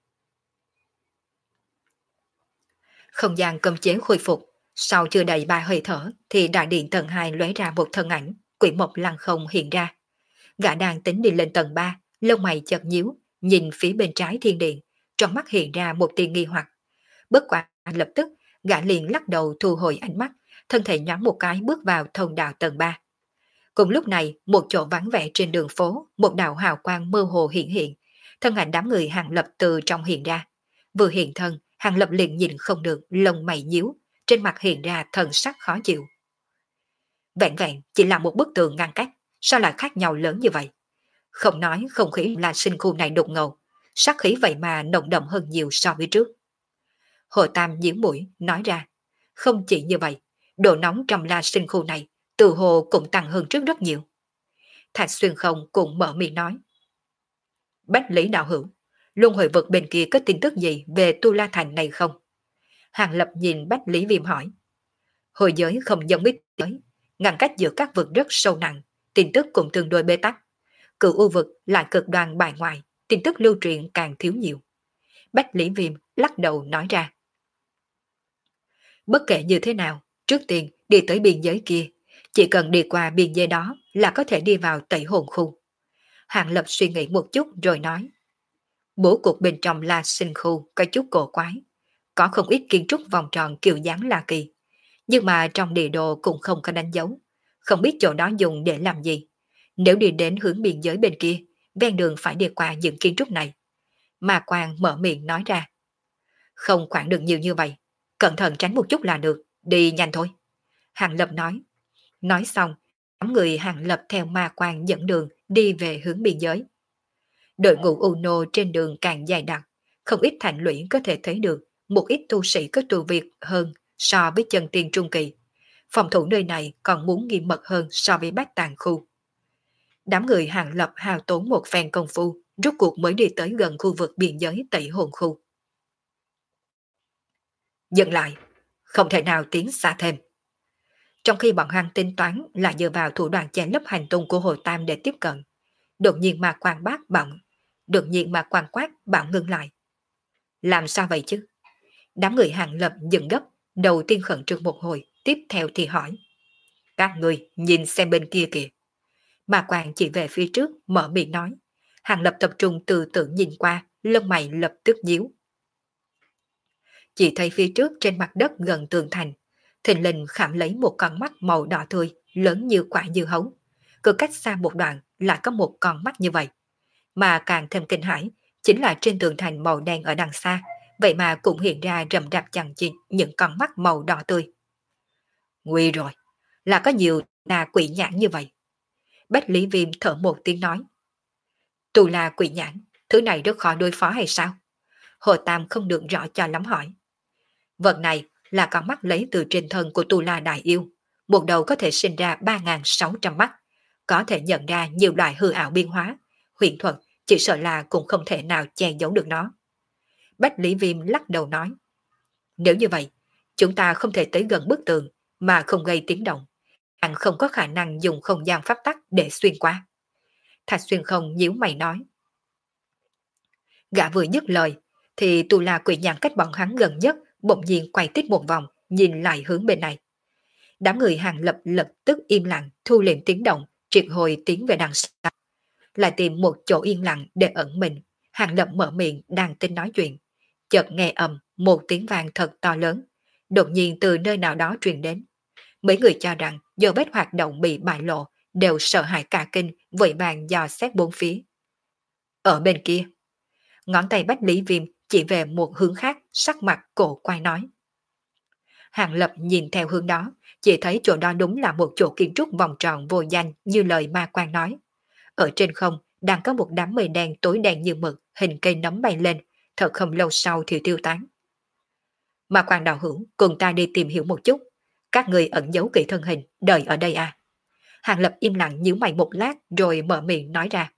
Không gian cấm chế khôi phục, sau chưa đầy ba hơi thở thì đại điện tầng hai lóe ra một thân ảnh, quỷ mộc lăng không hiện ra. Gã đang tính đi lên tầng ba, lông mày chợt nhíu, nhìn phía bên trái thiên điện, trong mắt hiện ra một tia nghi hoặc. Bất quả lập tức, gã liền lắc đầu thu hồi ánh mắt, thân thể nhoáng một cái bước vào thông đạo tầng ba. Cùng lúc này, một chỗ vắng vẻ trên đường phố, một đạo hào quang mơ hồ hiện hiện, thân ảnh đám người Hàng Lập từ trong hiện ra. Vừa hiện thân, Hàng Lập liền nhìn không được, lông mày nhíu, trên mặt hiện ra thần sắc khó chịu. Vẹn vẹn chỉ là một bức tường ngăn cách, sao lại khác nhau lớn như vậy? Không nói không khí là sinh khu này đột ngầu, sát khí vậy mà nồng đậm hơn nhiều so với trước. Hồ Tam nhíu mũi, nói ra, không chỉ như vậy, độ nóng trong la sinh khu này, từ hồ cũng tăng hơn trước rất nhiều. Thạch Xuyên Không cũng mở miệng nói. Bách Lý đạo hữu, luân hồi vực bên kia có tin tức gì về Tu La Thành này không? Hàng Lập nhìn Bách Lý Viêm hỏi. Hồi giới không giống biết giới, ngăn cách giữa các vực rất sâu nặng, tin tức cũng tương đối bế tắc. Cựu u vực là cực đoan bài ngoại, tin tức lưu truyền càng thiếu nhiều. Bách Lý Viêm lắc đầu nói ra. Bất kể như thế nào, trước tiên đi tới biên giới kia, chỉ cần đi qua biên giới đó là có thể đi vào Tẩy Hồn khu. Hàng Lập suy nghĩ một chút rồi nói. Bố cục bên trong La Sinh khu có chút cổ quái, có không ít kiến trúc vòng tròn kiểu dáng lạ kỳ, nhưng mà trong địa đồ cũng không có đánh dấu, không biết chỗ đó dùng để làm gì. Nếu đi đến hướng biên giới bên kia, ven đường phải đi qua những kiến trúc này. Mà Quang mở miệng nói ra. Không khoảng được nhiều như vậy, cẩn thận tránh một chút là được, đi nhanh thôi. Hàng Lập nói. Nói xong, đám người Hàng Lập theo Ma Quang dẫn đường đi về hướng biên giới. Đội ngũ Uno trên đường càng dài đặc, không ít thành lũy có thể thấy được một ít tu sĩ có tu việt hơn so với chân tiên trung kỳ. Phòng thủ nơi này còn muốn nghiêm mật hơn so với Bách Tàng khu. Đám người Hàng Lập hao tốn một phen công phu, rốt cuộc mới đi tới gần khu vực biên giới Tẩy Hồn khu. Dừng lại, không thể nào tiến xa thêm. Trong khi bọn hắn tính toán là dựa vào thủ đoạn che lấp hành tung của Hồ Tam để tiếp cận, đột nhiên mà quan bác bỗng, đột nhiên mà quan quát bỗng ngưng lại. Làm sao vậy chứ? Đám người Hàng Lập dừng gấp, đầu tiên khẩn trương một hồi, tiếp theo thì hỏi. Các người nhìn xem bên kia kìa. Mà Quang chỉ về phía trước, mở miệng nói. Hàng Lập tập trung từ từ nhìn qua, lông mày lập tức nhíu. Chỉ thấy phía trước trên mặt đất gần tường thành, thình lình khảm lấy một con mắt màu đỏ tươi, lớn như quả dưa hấu. Cứ cách xa một đoạn lại có một con mắt như vậy. Mà càng thêm kinh hãi, chính là trên tường thành màu đen ở đằng xa, vậy mà cũng hiện ra rầm rạp chằng chịt những con mắt màu đỏ tươi. Nguy rồi, là có nhiều tà quỷ nhãn như vậy. Bách Lý Viêm thở một tiếng nói. Tù là quỷ nhãn, thứ này rất khó đối phó hay sao? Hồ Tam không được rõ cho lắm hỏi. Vật này là con mắt lấy từ trên thân của Tù La Đại Yêu, một đầu có thể sinh ra ba nghìn sáu trăm mắt, có thể nhận ra nhiều loại hư ảo biên hóa, huyền thuật, chỉ sợ là cũng không thể nào che giấu được nó. Bách Lý Viêm lắc đầu nói. Nếu như vậy, chúng ta không thể tới gần bức tường mà không gây tiếng động, càng không có khả năng dùng không gian pháp tắc để xuyên qua. Thạch Xuyên Không nhíu mày nói. Gã vừa dứt lời, thì Tù La quỷ nhãn cách bọn hắn gần nhất bỗng nhiên quay tít một vòng, nhìn lại hướng bên này. Đám người Hàng Lập lập tức im lặng, thu liệm tiếng động, triệt hồi tiến về đằng sau. Lại tìm một chỗ yên lặng để ẩn mình. Hàng Lập mở miệng đang tính nói chuyện. Chợt nghe ầm một tiếng vang thật to lớn, đột nhiên từ nơi nào đó truyền đến. Mấy người cho rằng do vết hoạt động bị bại lộ, đều sợ hãi cả kinh, vội vàng dò xét bốn phía. Ở bên kia, ngón tay Bách Lý Viêm chỉ về một hướng khác, sắc mặt cổ quay nói. Hàng Lập nhìn theo hướng đó, chỉ thấy chỗ đó đúng là một chỗ kiến trúc vòng tròn vô danh như lời ma quan nói. Ở trên không đang có một đám mây đen tối đen như mực, hình cây nấm bay lên, thật không lâu sau thì tiêu tán. Ma quan đạo hữu, cùng ta đi tìm hiểu một chút. Các người ẩn giấu kỹ thân hình, đợi ở đây à? Hàng Lập im lặng nhíu mày một lát rồi mở miệng nói ra.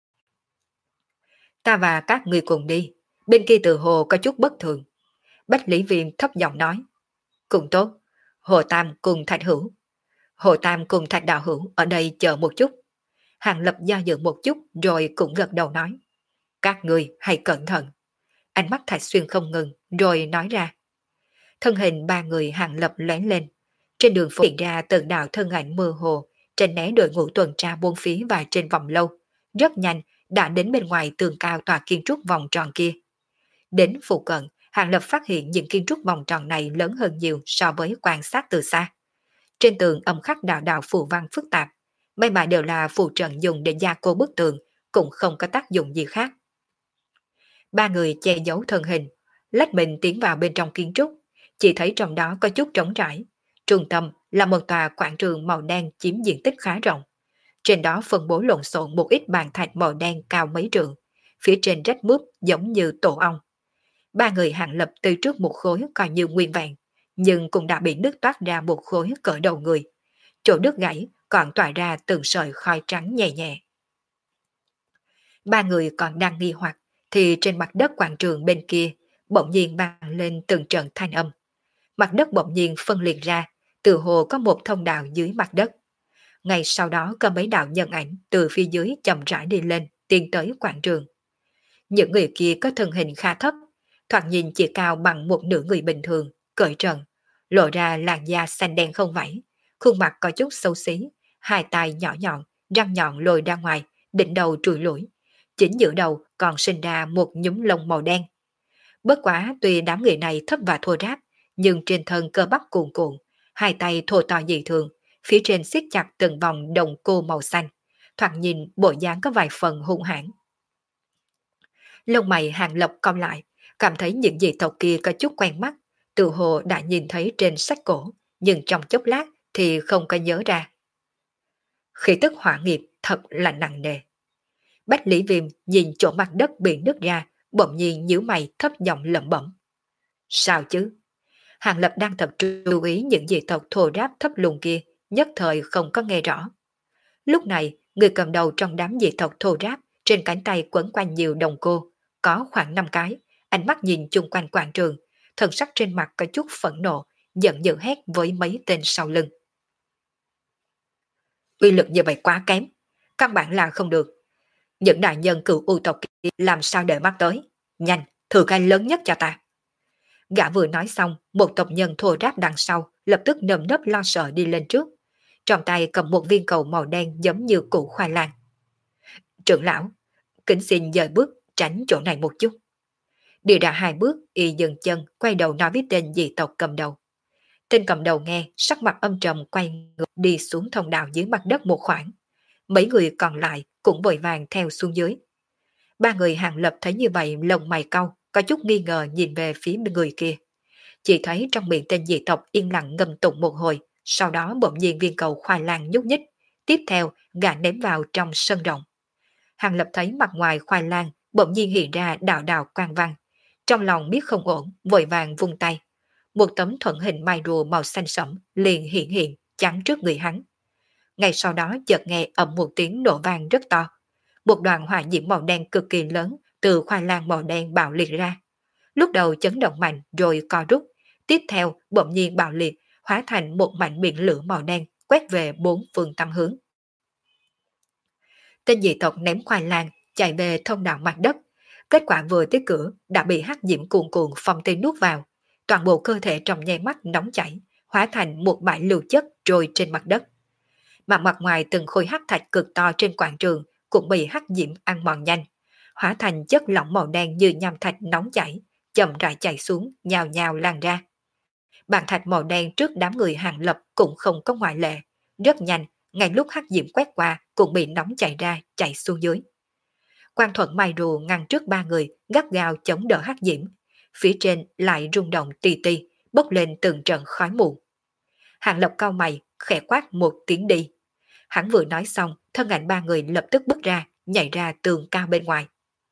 Ta và các người cùng đi, bên kia từ hồ có chút bất thường. Bách Lý Viêm thấp giọng nói. Cùng tốt, Hồ Tam cùng Thạch Hữu. Hồ Tam cùng Thạch Đạo Hữu ở đây chờ một chút. Hàng Lập do dự một chút rồi cũng gật đầu nói. Các người hãy cẩn thận. Ánh mắt Thạch Xuyên không ngừng rồi nói ra. Thân hình ba người Hàng Lập lóe lên. Trên đường phố hiện ra từng đạo thân ảnh mơ hồ, tránh né đội ngũ tuần tra bốn phía và trên vòng lâu. Rất nhanh đã đến bên ngoài tường cao tòa kiến trúc vòng tròn kia. Đến phụ cận, Hàng Lập phát hiện những kiến trúc vòng tròn này lớn hơn nhiều so với quan sát từ xa. Trên tường âm khắc đạo đạo phù văn phức tạp, may mà đều là phù trận dùng để gia cố bức tường, cũng không có tác dụng gì khác. Ba người che giấu thân hình, lách mình tiến vào bên trong kiến trúc, chỉ thấy trong đó có chút trống trải. Trung tâm là một tòa quảng trường màu đen chiếm diện tích khá rộng. Trên đó phân bố lộn xộn một ít bàn thạch màu đen cao mấy trượng, phía trên rách mướp giống như tổ ong. Ba người Hàng Lập từ trước một khối coi như nguyên vẹn, nhưng cũng đã bị nứt toát ra một khối cỡ đầu người. Chỗ đứt gãy còn tỏa ra từng sợi khói trắng nhẹ nhẹ. Ba người còn đang nghi hoặc, thì trên mặt đất quảng trường bên kia bỗng nhiên vang lên từng trận thanh âm. Mặt đất bỗng nhiên phân liệt ra, từ hồ có một thông đạo dưới mặt đất. Ngay sau đó có mấy đạo nhân ảnh từ phía dưới chậm rãi đi lên, tiến tới quảng trường. Những người kia có thân hình khá thấp, thoạt nhìn chỉ cao bằng một nửa người bình thường, cởi trần, lộ ra làn da xanh đen không vảy, khuôn mặt có chút xấu xí, hai tay nhỏ nhọn, răng nhọn lồi ra ngoài, đỉnh đầu trùi lủi. Chính giữa đầu còn sinh ra một nhúm lông màu đen. Bất quá tuy đám người này thấp và thô ráp, nhưng trên thân cơ bắp cuồn cuộn, hai tay thô to dị thường, phía trên siết chặt từng vòng đồng cô màu xanh, thoạt nhìn bộ dáng có vài phần hung hãn. Lông mày Hàng Lập cong lại, cảm thấy những dị tộc kia có chút quen mắt, tự hồ đã nhìn thấy trên sách cổ, nhưng trong chốc lát thì không có nhớ ra. Khí tức hỏa nghiệp thật là nặng nề. Bách Lý Viêm nhìn chỗ mặt đất bị nứt ra, bỗng nhiên nhíu mày thấp giọng lẩm bẩm. Sao chứ? Hàng Lập đang tập trung chú ý những dị tộc thô ráp thấp lùn kia, nhất thời không có nghe rõ. Lúc này, người cầm đầu trong đám dị tộc thô ráp, trên cánh tay quấn quanh nhiều đồng cô, có khoảng năm cái, ánh mắt nhìn chung quanh quảng trường, thần sắc trên mặt có chút phẫn nộ, giận dữ hét với mấy tên sau lưng. Uy lực như vậy quá kém, căn bản là không được. Những đại nhân cựu u tộc kia làm sao để mắt tới? Nhanh, thử cái lớn nhất cho ta. Gã vừa nói xong, một tộc nhân thô ráp đằng sau, lập tức nơm nớp lo sợ đi lên trước. Trong tay cầm một viên cầu màu đen giống như củ khoai lang. Trưởng lão, kính xin dời bước, tránh chỗ này một chút. Đi ra hai bước, y dừng chân, quay đầu nói với tên dị tộc cầm đầu. Tên cầm đầu nghe, sắc mặt âm trầm quay ngược đi xuống thông đạo dưới mặt đất một khoảng. Mấy người còn lại cũng vội vàng theo xuống dưới. Ba người Hàng Lập thấy như vậy lông mày cau, có chút nghi ngờ nhìn về phía người kia. Chỉ thấy trong miệng tên dị tộc yên lặng ngâm tụng một hồi, sau đó bỗng nhiên viên cầu khoai lang nhúc nhích, tiếp theo gã ném vào trong sân rộng. Hàng Lập thấy mặt ngoài khoai lang bỗng nhiên hiện ra đạo đạo quang văn, trong lòng biết không ổn, vội vàng vung tay. Một tấm thuận hình mai rùa màu xanh sẫm liền hiện hiện chắn trước người hắn. Ngay sau đó chợt nghe ầm một tiếng nổ vang rất to. Một đoàn hỏa diễm màu đen cực kỳ lớn từ khoai lang màu đen bạo liệt ra. Lúc đầu chấn động mạnh rồi co rút, tiếp theo bỗng nhiên bạo liệt, hóa thành một mảnh biển lửa màu đen quét về bốn phương tám hướng. Tên dị tộc ném khoai lang chạy về thông đạo mặt đất, kết quả vừa tới cửa đã bị hắc diễm cuồn cuộn phong tê nuốt vào, toàn bộ cơ thể trong nháy mắt nóng chảy, hóa thành một bãi lưu chất trôi trên mặt đất. Mà mặt ngoài từng khối hắc thạch cực to trên quảng trường cũng bị hắc diễm ăn mòn nhanh, hóa thành chất lỏng màu đen như nham thạch nóng chảy, chậm rãi chảy xuống, nhào nhào lan ra. Bàn thạch màu đen trước đám người Hàng Lập cũng không có ngoại lệ. Rất nhanh, ngay lúc hắc diễm quét qua cũng bị nóng chảy ra, chạy xuống dưới. Quan Thuận Mai Rùa ngăn trước ba người, gắt gao chống đỡ hắc diễm. Phía trên lại rung động tì tì, bốc lên từng trận khói mù. Hàng Lập cau mày, khẽ quát một tiếng đi. Hắn vừa nói xong, thân ảnh ba người lập tức bước ra, nhảy ra tường cao bên ngoài.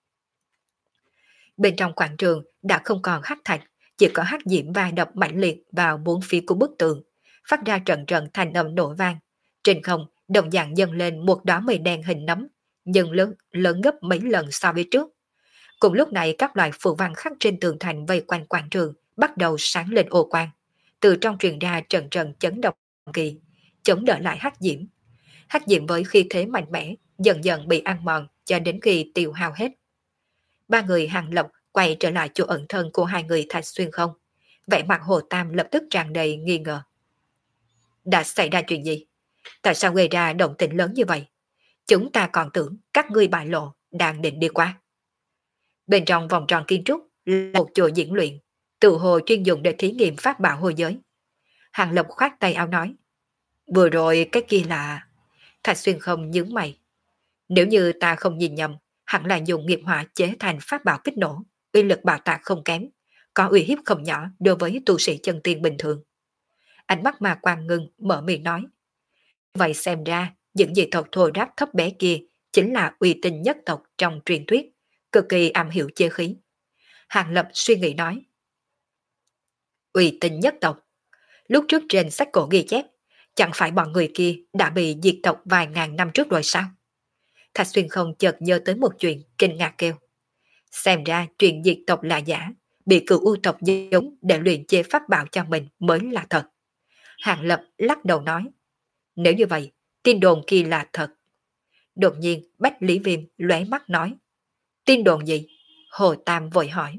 Bên trong quảng trường đã không còn hắc thạch, chỉ có hắc diễm va đập mạnh liệt vào bốn phía của bức tường, phát ra trận trận thành âm nổ vang. Trên không, đồng dạng dâng lên một đóa mây đen hình nấm, nhưng lớn, lớn gấp mấy lần so với trước. Cùng lúc này các loại phù văn khắc trên tường thành vây quanh quảng trường bắt đầu sáng lên ô quang. Từ trong truyền ra trận trận chấn động kỳ, chống đỡ lại hắc diễm. Hắc diễm với khí thế mạnh mẽ, dần dần bị ăn mòn cho đến khi tiêu hao hết. Ba người Hàng Lập quay trở lại chỗ ẩn thân của hai người Thạch Xuyên không. Vẻ mặt Hồ Tam lập tức tràn đầy nghi ngờ. Đã xảy ra chuyện gì? Tại sao gây ra động tĩnh lớn như vậy? Chúng ta còn tưởng các ngươi bại lộ đang định đi qua. Bên trong vòng tròn kiến trúc là một chùa diễn luyện, tự hồ chuyên dùng để thí nghiệm pháp bảo hồi giới. Hàng Lập khoát tay áo nói. Vừa rồi cái kia là... Thạch Xuyên không nhướng mày. Nếu như ta không nhìn nhầm, hẳn là dùng nghiệp hỏa chế thành pháp bảo kích nổ, uy lực bạo tạc không kém, có uy hiếp không nhỏ đối với tu sĩ chân tiên bình thường. Ánh mắt mà Quang Ngưng mở miệng nói. Vậy xem ra, những dị tộc thô ráp thấp bé kia chính là uy tín nhất tộc trong truyền thuyết, cực kỳ am hiểu chế khí. Hàng Lập suy nghĩ nói. Uy tín nhất tộc. Lúc trước trên sách cổ ghi chép, chẳng phải bọn người kia đã bị diệt tộc vài ngàn năm trước rồi sao? Thạch Xuyên không chợt nhớ tới một chuyện, kinh ngạc kêu. Xem ra chuyện diệt tộc là giả, bị cựu u tộc giống để luyện chế pháp bảo cho mình mới là thật. Hàng Lập lắc đầu nói. Nếu như vậy, tin đồn kia là thật. Đột nhiên Bách Lý Viêm lóe mắt nói. Tin đồn gì? Hồ Tam vội hỏi.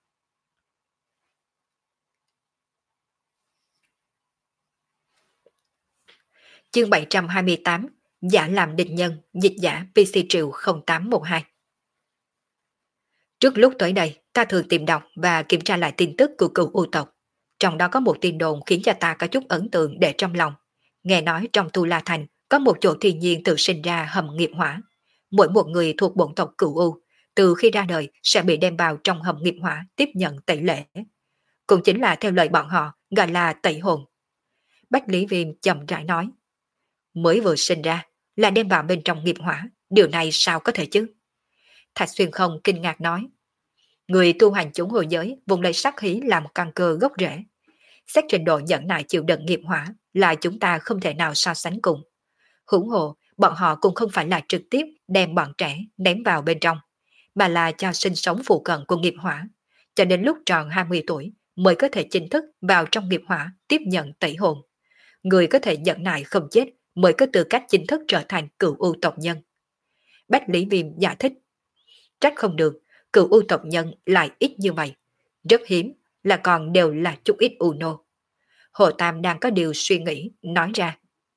Chương bảy trăm hai mươi tám, giả làm địch nhân, dịch giả pê xê Triệu không tám một hai. Trước lúc tới đây, ta thường tìm đọc và kiểm tra lại tin tức của cựu u tộc. Trong đó có một tin đồn khiến cho ta có chút ấn tượng để trong lòng. Nghe nói trong Tu La Thành có một chỗ thiên nhiên tự sinh ra hầm nghiệp hỏa. Mỗi một người thuộc bổn tộc cựu u, từ khi ra đời sẽ bị đem vào trong hầm nghiệp hỏa tiếp nhận tẩy lễ. Cũng chính là theo lời bọn họ gọi là tẩy hồn. Bách Lý Viêm chậm rãi nói. Mới vừa sinh ra là đem vào bên trong nghiệp hỏa, điều này sao có thể chứ? Thạch Xuyên không kinh ngạc nói. Người tu hành chúng hồi giới vùng lấy sát khí làm căn cơ gốc rễ. Xét trình độ nhẫn nại chịu đựng nghiệp hỏa là chúng ta không thể nào so sánh cùng. Hưởng hộ, bọn họ cũng không phải là trực tiếp đem bọn trẻ ném vào bên trong, mà là cho sinh sống phụ cận của nghiệp hỏa, cho đến lúc tròn hai mươi tuổi mới có thể chính thức vào trong nghiệp hỏa tiếp nhận tẩy hồn. Người có thể nhẫn nại không chết mới có tư cách chính thức trở thành cựu u tộc nhân. Bách Lý Viêm giải thích. Trách không được, cựu u tộc nhân lại ít như vậy. Rất hiếm, là còn đều là chút ít u nô. Hồ Tam đang có điều suy nghĩ, nói ra.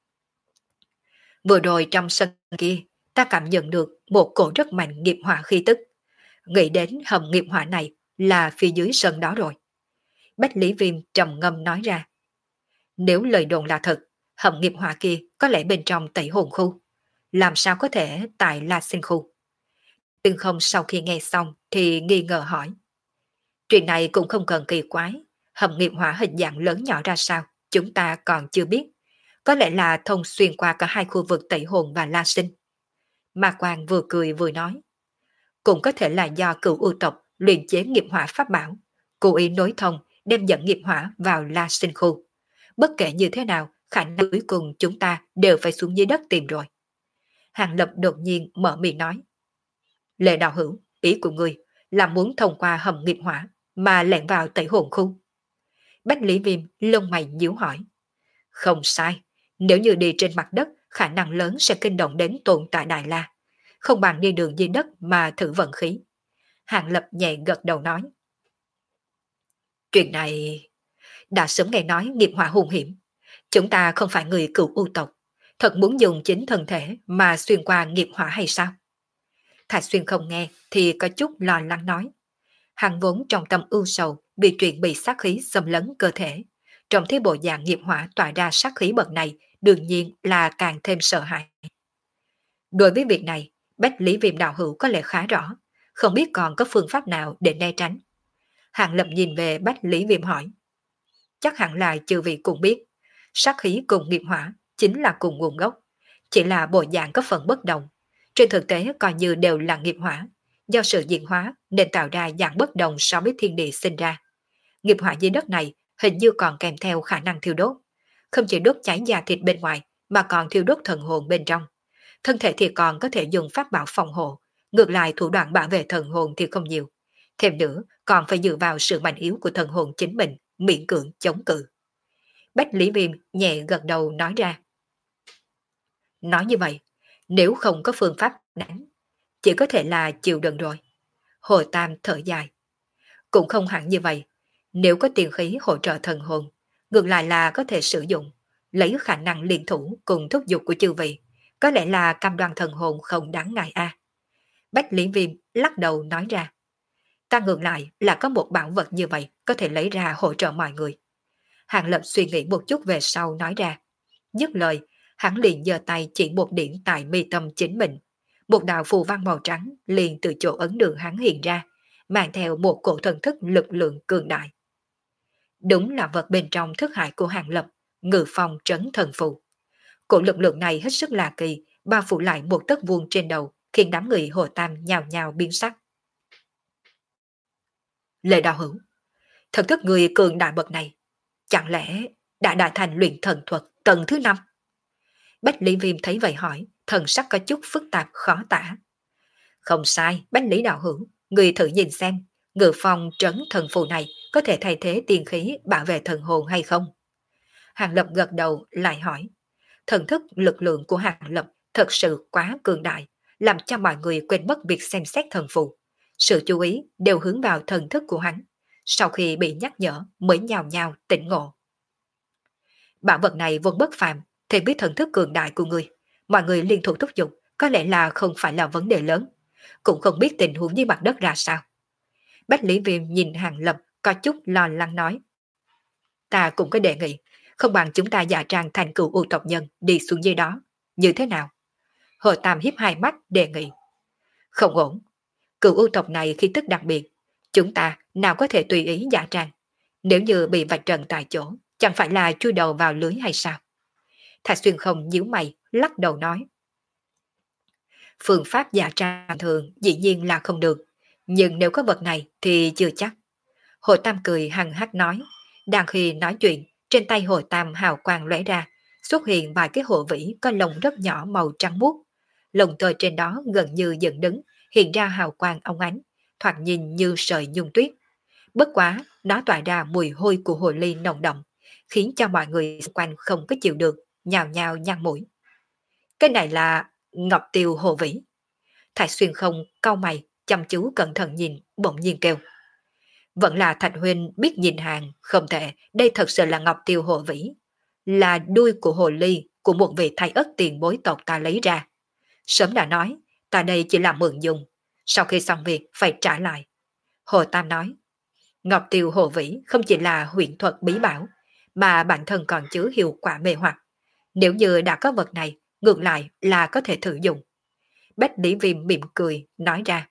Vừa rồi trong sân kia, ta cảm nhận được một cổ rất mạnh nghiệp hỏa khí tức. Nghĩ đến hầm nghiệp hỏa này là phía dưới sân đó rồi. Bách Lý Viêm trầm ngâm nói ra. Nếu lời đồn là thật, hầm nghiệp hỏa kia có lẽ bên trong tẩy hồn khu. Làm sao có thể tại La Sinh khu? Tương không sau khi nghe xong thì nghi ngờ hỏi. Chuyện này cũng không cần kỳ quái. Hầm nghiệp hỏa hình dạng lớn nhỏ ra sao, chúng ta còn chưa biết. Có lẽ là thông xuyên qua cả hai khu vực tẩy hồn và La Sinh. Ma Quang vừa cười vừa nói. Cũng có thể là do cựu ưu tộc luyện chế nghiệp hỏa pháp bảo, cố ý nối thông đem dẫn nghiệp hỏa vào La Sinh khu. Bất kể như thế nào, khả năng cuối cùng chúng ta đều phải xuống dưới đất tìm rồi. Hàng Lập đột nhiên mở miệng nói. Lệ Đạo Hữu, ý của ngươi là muốn thông qua hầm nghiệp hỏa mà lẻn vào tẩy hồn khu. Bách Lý Viêm lông mày nhíu hỏi. Không sai, nếu như đi trên mặt đất khả năng lớn sẽ kinh động đến tồn tại Đại La. Không bằng đi đường dưới đất mà thử vận khí. Hàng Lập nhẹ gật đầu nói. Chuyện này... Đã sớm nghe nói nghiệp hỏa hung hiểm. Chúng ta không phải người cựu u tộc. Thật muốn dùng chính thân thể mà xuyên qua nghiệp hỏa hay sao? Thạch Xuyên không nghe thì có chút lo lắng nói. Hắn vốn trong tâm ưu sầu vì chuyện bị sát khí xâm lấn cơ thể. Trong thấy bộ dạng nghiệp hỏa tỏa ra sát khí bậc này, đương nhiên là càng thêm sợ hãi. Đối với việc này, Bách Lý Viêm đạo hữu có lẽ khá rõ, không biết còn có phương pháp nào để né tránh. Hàng Lập nhìn về Bách Lý Viêm hỏi. Chắc hẳn là chư vị cũng biết, sát khí cùng nghiệp hỏa chính là cùng nguồn gốc, chỉ là bộ dạng có phần bất đồng. Trên thực tế coi như đều là nghiệp hỏa, do sự diễn hóa nên tạo ra dạng bất đồng so với thiên địa sinh ra. Nghiệp hỏa dưới đất này hình như còn kèm theo khả năng thiêu đốt, không chỉ đốt cháy da thịt bên ngoài mà còn thiêu đốt thần hồn bên trong. Thân thể thì còn có thể dùng pháp bảo phòng hộ, ngược lại thủ đoạn bảo vệ thần hồn thì không nhiều. Thêm nữa, còn phải dựa vào sự mạnh yếu của thần hồn chính mình, miễn cưỡng chống cự. Bách Lý Viêm nhẹ gật đầu nói ra. Nói như vậy, nếu không có phương pháp đánh, chỉ có thể là chịu đựng rồi. Hồ Tam thở dài. Cũng không hẳn như vậy, nếu có tiền khí hỗ trợ thần hồn, ngược lại là có thể sử dụng, lấy khả năng liên thủ cùng thúc giục của chư vị, có lẽ là cam đoan thần hồn không đáng ngại a. Bách Lý Viêm lắc đầu nói ra. Ta ngược lại là có một bảo vật như vậy có thể lấy ra hỗ trợ mọi người. Hàng Lập suy nghĩ một chút về sau nói ra. Dứt lời, hắn liền giơ tay chỉ một điểm tại mi tâm chính mình. Một đạo phù văn màu trắng liền từ chỗ ấn đường hắn hiện ra, mang theo một cổ thần thức lực lượng cường đại. Đúng là vật bên trong thức hải của Hàng Lập, ngự phong trấn thần phù. Cổ lực lượng này hết sức lạ kỳ, bao phủ lại một tấc vuông trên đầu, khiến đám người Hồ Tam nhào nhào biến sắc. Lệ đạo hữu, thần thức người cường đại bậc này, chẳng lẽ đã đại thành luyện thần thuật tầng thứ năm? Bách Lý Viêm thấy vậy hỏi, thần sắc có chút phức tạp khó tả. Không sai, Bách Lý đạo hữu, người thử nhìn xem, ngự phong trấn thần phù này có thể thay thế tiền khí bảo vệ thần hồn hay không? Hàng Lập gật đầu lại hỏi. Thần thức lực lượng của Hàng Lập thật sự quá cường đại, làm cho mọi người quên mất việc xem xét thần phù. Sự chú ý đều hướng vào thần thức của hắn. Sau khi bị nhắc nhở mới nhào nhào tỉnh ngộ. Bảo vật này vốn bất phàm, thì biết thần thức cường đại của người, mọi người liên thủ thúc giục có lẽ là không phải là vấn đề lớn. Cũng không biết tình huống dưới mặt đất ra sao. Bách Lý Viêm nhìn Hàng Lập có chút lo lắng nói. Ta cũng có đề nghị, không bằng chúng ta giả trang thành cựu u tộc nhân đi xuống dưới đó. Như thế nào? Hồ Tam hiếp hai mắt đề nghị. Không ổn. Cựu u tộc này khi tức đặc biệt, chúng ta nào có thể tùy ý giả trang. Nếu như bị vạch trần tại chỗ, chẳng phải là chui đầu vào lưới hay sao? Thạch Xuyên không nhíu mày, lắc đầu nói. Phương pháp giả trang thường dĩ nhiên là không được, nhưng nếu có vật này thì chưa chắc. Hồ Tam cười hằng hắc nói. Đang khi nói chuyện, trên tay Hồ Tam hào quang lóe ra, xuất hiện vài cái hộ vĩ có lông rất nhỏ màu trắng muốt. Lồng tơ trên đó gần như dựng đứng, hiện ra hào quang óng ánh, thoạt nhìn như sợi nhung tuyết. Bất quá, nó tỏa ra mùi hôi của hồ ly nồng đậm, khiến cho mọi người xung quanh không có chịu được, nhào nhào nhăn mũi. Cái này là Ngọc Tiêu Hồ Vĩ. Thạch Xuyên không cau mày, chăm chú cẩn thận nhìn, bỗng nhiên kêu. Vẫn là Thạch Huynh biết nhìn hàng, không thể, đây thật sự là Ngọc Tiêu Hồ Vĩ. Là đuôi của hồ ly của một vị thầy ất tiền bối tộc ta lấy ra. Sớm đã nói, ta đây chỉ là mượn dùng, sau khi xong việc phải trả lại. Hồ Tam nói, Ngọc Tiêu Hồ Vĩ không chỉ là huyền thuật bí bảo, mà bản thân còn chứa hiệu quả mê hoặc. Nếu như đã có vật này, ngược lại là có thể thử dùng. Bách Lý Viêm mỉm cười, nói ra.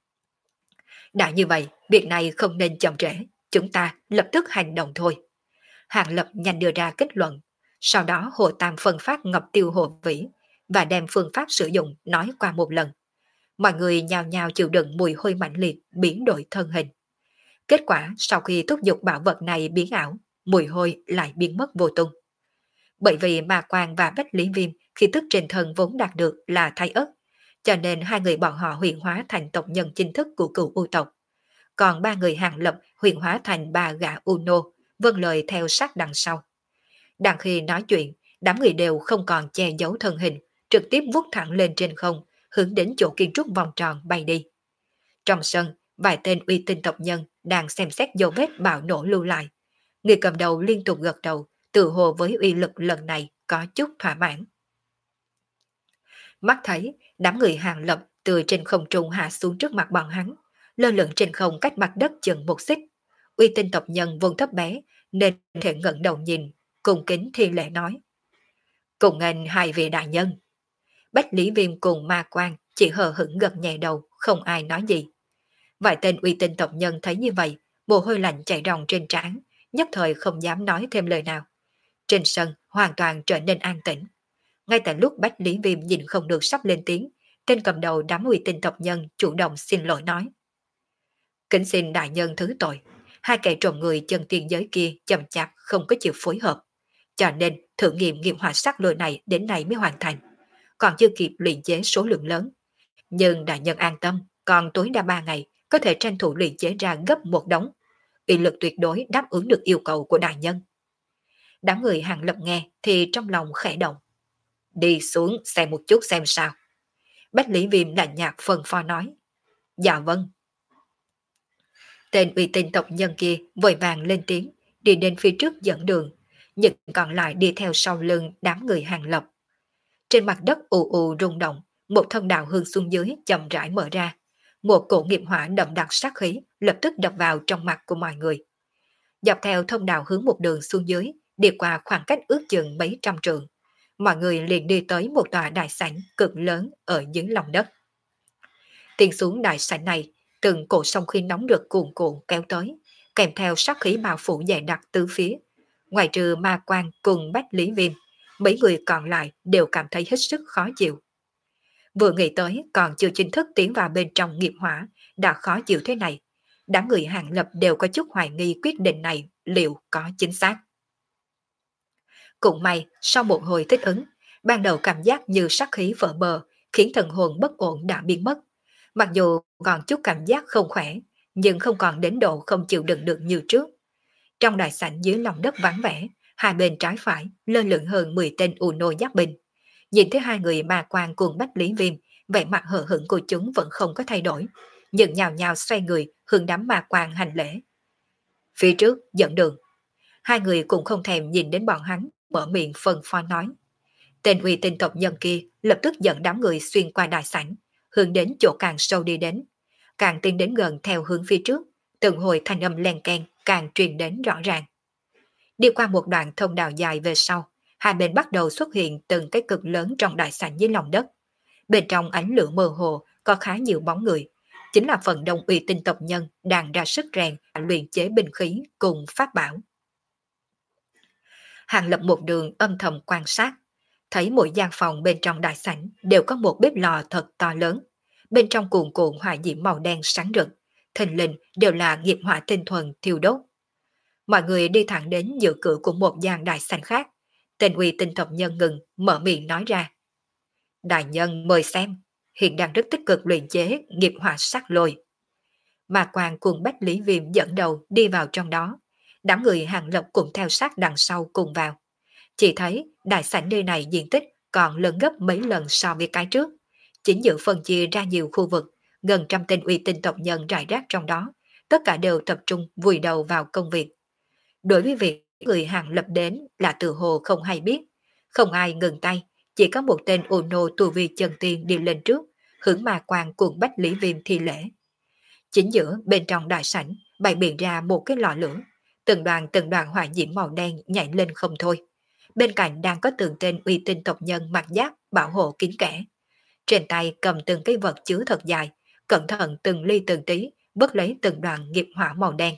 Đã như vậy, việc này không nên chậm trễ, chúng ta lập tức hành động thôi. Hàng Lập nhanh đưa ra kết luận, sau đó Hồ Tam phân phát Ngọc Tiêu Hồ Vĩ và đem phương pháp sử dụng nói qua một lần. Mọi người nhào nhào chịu đựng mùi hôi mạnh liệt biến đổi thân hình. Kết quả sau khi thúc giục bảo vật này biến ảo, mùi hôi lại biến mất vô tung. Bởi vì Ma Quang và Bách Lý Viêm khi tức trên thân vốn đạt được là thay ớt, cho nên hai người bọn họ huyền hóa thành tộc nhân chính thức của cựu U tộc. Còn ba người Hàng Lập huyền hóa thành ba gã Uno, vâng lời theo sát đằng sau. Đang khi nói chuyện, đám người đều không còn che giấu thân hình, trực tiếp vút thẳng lên trên không, hướng đến chỗ kiến trúc vòng tròn bay đi. Trong sân, vài tên uy tín tộc nhân đang xem xét dấu vết bạo nổ lưu lại. Người cầm đầu liên tục gật đầu, tự hồ với uy lực lần này có chút thỏa mãn. Mắt thấy, đám người Hàng Lập từ trên không trung hạ xuống trước mặt bọn hắn, lơ lửng trên không cách mặt đất chừng một xích. Uy Tinh tộc nhân vốn thấp bé nên thể ngẩng đầu nhìn, cùng kính thi lễ nói. Cùng nghênh hai vị đại nhân. Bách Lý Viêm cùng Ma Quan chỉ hờ hững gật nhẹ đầu, không ai nói gì. Vài tên uy tinh tộc nhân thấy như vậy, mồ hôi lạnh chảy ròng trên trán, nhất thời không dám nói thêm lời nào. Trên sân hoàn toàn trở nên an tĩnh. Ngay tại lúc Bách Lý Viêm nhìn không được sắp lên tiếng, tên cầm đầu đám uy tinh tộc nhân chủ động xin lỗi nói. Kính xin đại nhân thứ tội, hai kẻ trộm người chân tiên giới kia chậm chạp không có chịu phối hợp, cho nên thử nghiệm nghiệm hỏa sắc lôi này đến nay mới hoàn thành, còn chưa kịp luyện chế số lượng lớn. Nhưng đại nhân an tâm, còn tối đa ba ngày có thể tranh thủ luyện chế ra gấp một đống, uy lực tuyệt đối đáp ứng được yêu cầu của đại nhân. Đám người Hàng Lập nghe thì trong lòng khẽ động. Đi xuống xem một chút xem sao. Bách Lý Viêm lạnh nhạt phân phó nói. Dạ vâng. Tên uy tín tộc nhân kia vội vàng lên tiếng, đi đến phía trước dẫn đường, nhưng còn lại đi theo sau lưng đám người Hàng Lập. Trên mặt đất ù ù rung động, một thân đạo hương xuống dưới chậm rãi mở ra. Một cổ nghiệp hỏa đậm đặc sát khí lập tức đập vào trong mặt của mọi người. Dọc theo thông đạo hướng một đường xuống dưới, đi qua khoảng cách ước chừng mấy trăm trượng. Mọi người liền đi tới một tòa đại sảnh cực lớn ở dưới lòng đất. Tiến xuống đại sảnh này, từng cổ sông khí nóng được cuồn cuộn kéo tới, kèm theo sát khí bao phủ dày đặc tứ phía. Ngoài trừ Ma Quan cùng Bách Lý Viêm, mấy người còn lại đều cảm thấy hết sức khó chịu. Vừa nghĩ tới còn chưa chính thức tiến vào bên trong nghiệp hỏa, đã khó chịu thế này. Đám người Hàng Lập đều có chút hoài nghi quyết định này liệu có chính xác. Cũng may, sau một hồi thích ứng, ban đầu cảm giác như sát khí vỡ bờ, khiến thần hồn bất ổn đã biến mất. Mặc dù còn chút cảm giác không khỏe, nhưng không còn đến độ không chịu đựng được như trước. Trong đại sảnh dưới lòng đất vắng vẻ, hai bên trái phải lơ lửng hơn mười tên u nô giáp binh. Nhìn thấy hai người Ma Quan cùng Bách Lý Viêm, vẻ mặt hờ hững của chúng vẫn không có thay đổi, nhưng nhào nhào xoay người hướng đám Ma Quan hành lễ. Phía trước dẫn đường. Hai người cũng không thèm nhìn đến bọn hắn, mở miệng phân phó nói. Tên uy tín tộc nhân kia lập tức dẫn đám người xuyên qua đại sảnh, hướng đến chỗ càng sâu đi đến. Càng tiến đến gần theo hướng phía trước, từng hồi thanh âm len keng càng truyền đến rõ ràng. Đi qua một đoạn thông đạo dài về sau, hai bên bắt đầu xuất hiện từng cái cực lớn trong đại sảnh dưới lòng đất. Bên trong ánh lửa mơ hồ có khá nhiều bóng người, chính là phần đông uy tín tộc nhân đang ra sức rèn luyện chế binh khí cùng pháp bảo. Hàng Lập một đường âm thầm quan sát, thấy mỗi gian phòng bên trong đại sảnh đều có một bếp lò thật to lớn, bên trong cuồn cuộn hỏa diễm màu đen sáng rực, thình lình đều là nghiệp hỏa tinh thuần thiêu đốt. Mọi người đi thẳng đến giữa cửa của một gian đại sảnh khác, tên uy tín tộc nhân ngừng mở miệng nói ra. Đại nhân mời xem, hiện đang rất tích cực luyện chế nghiệp hỏa sắc lôi. Ma Quan cùng Bách Lý Viêm dẫn đầu đi vào trong đó, đám người Hàng Lập cũng theo sát đằng sau cùng vào. Chỉ thấy đại sảnh nơi này diện tích còn lớn gấp mấy lần so với cái trước, chính giữa phân chia ra nhiều khu vực, gần trăm tên uy tín tộc nhân rải rác trong đó, tất cả đều tập trung vùi đầu vào công việc. Đối với việc người Hàng Lập đến là từ hồ không hay biết, không ai ngừng tay, chỉ có một tên ô nô tu vi chân tiên đi lên trước, hướng Ma Quan cùng Bách Lý Viêm thi lễ. Chính giữa bên trong đại sảnh bày biện ra một cái lò lửa, từng đoàn từng đoàn hỏa diễm màu đen nhảy lên không thôi. Bên cạnh đang có từng tên uy tín tộc nhân mặc giáp bảo hộ kín kẽ. Trên tay cầm từng cái vật chứa thật dài, cẩn thận từng ly từng tí, vớt lấy từng đoàn nghiệp hỏa màu đen.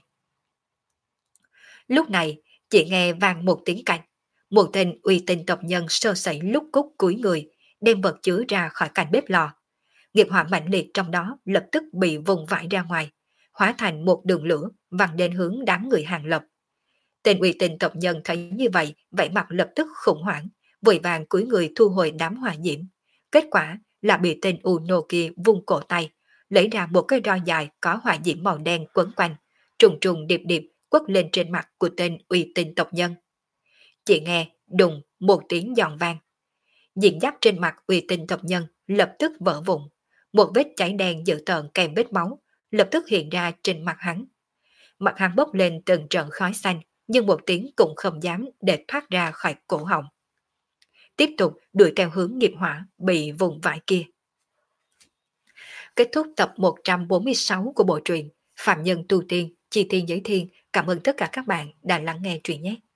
Lúc này, chỉ nghe vang một tiếng cạch, một tên uy tín tộc nhân sơ sẩy lúc cúc cúi người, đem vật chứa ra khỏi cạnh bếp lò. Nghiệp hỏa mạnh liệt trong đó lập tức bị vùng vãi ra ngoài, hóa thành một đường lửa văng đến hướng đám người Hàng Lập. Tên uy tín tộc nhân thấy như vậy, vẻ mặt lập tức khủng hoảng, vội vàng cúi người thu hồi đám hỏa diễm. Kết quả là bị tên u nô kia vung cổ tay, lấy ra một cái roi dài có hỏa diễm màu đen quấn quanh, trùng trùng điệp điệp quất lên trên mặt của tên uy tín tộc nhân. Chỉ nghe đùng một tiếng giòn vang, diện giáp trên mặt uy tín tộc nhân lập tức vỡ vụn, một vết cháy đen dữ tợn kèm vết máu lập tức hiện ra trên mặt hắn. Mặt hắn bốc lên từng trận khói xanh, nhưng một tiếng cũng không dám để thoát ra khỏi cổ họng. Tiếp tục đuổi theo hướng nghiệp hỏa bị vùng vãi kia. Kết thúc tập một trăm bốn mươi sáu của bộ truyện Phạm Nhân Tu Tiên, Chi Tiên Giới Thiên. Cảm Cảm ơn tất cả các bạn đã lắng nghe truyện nhé.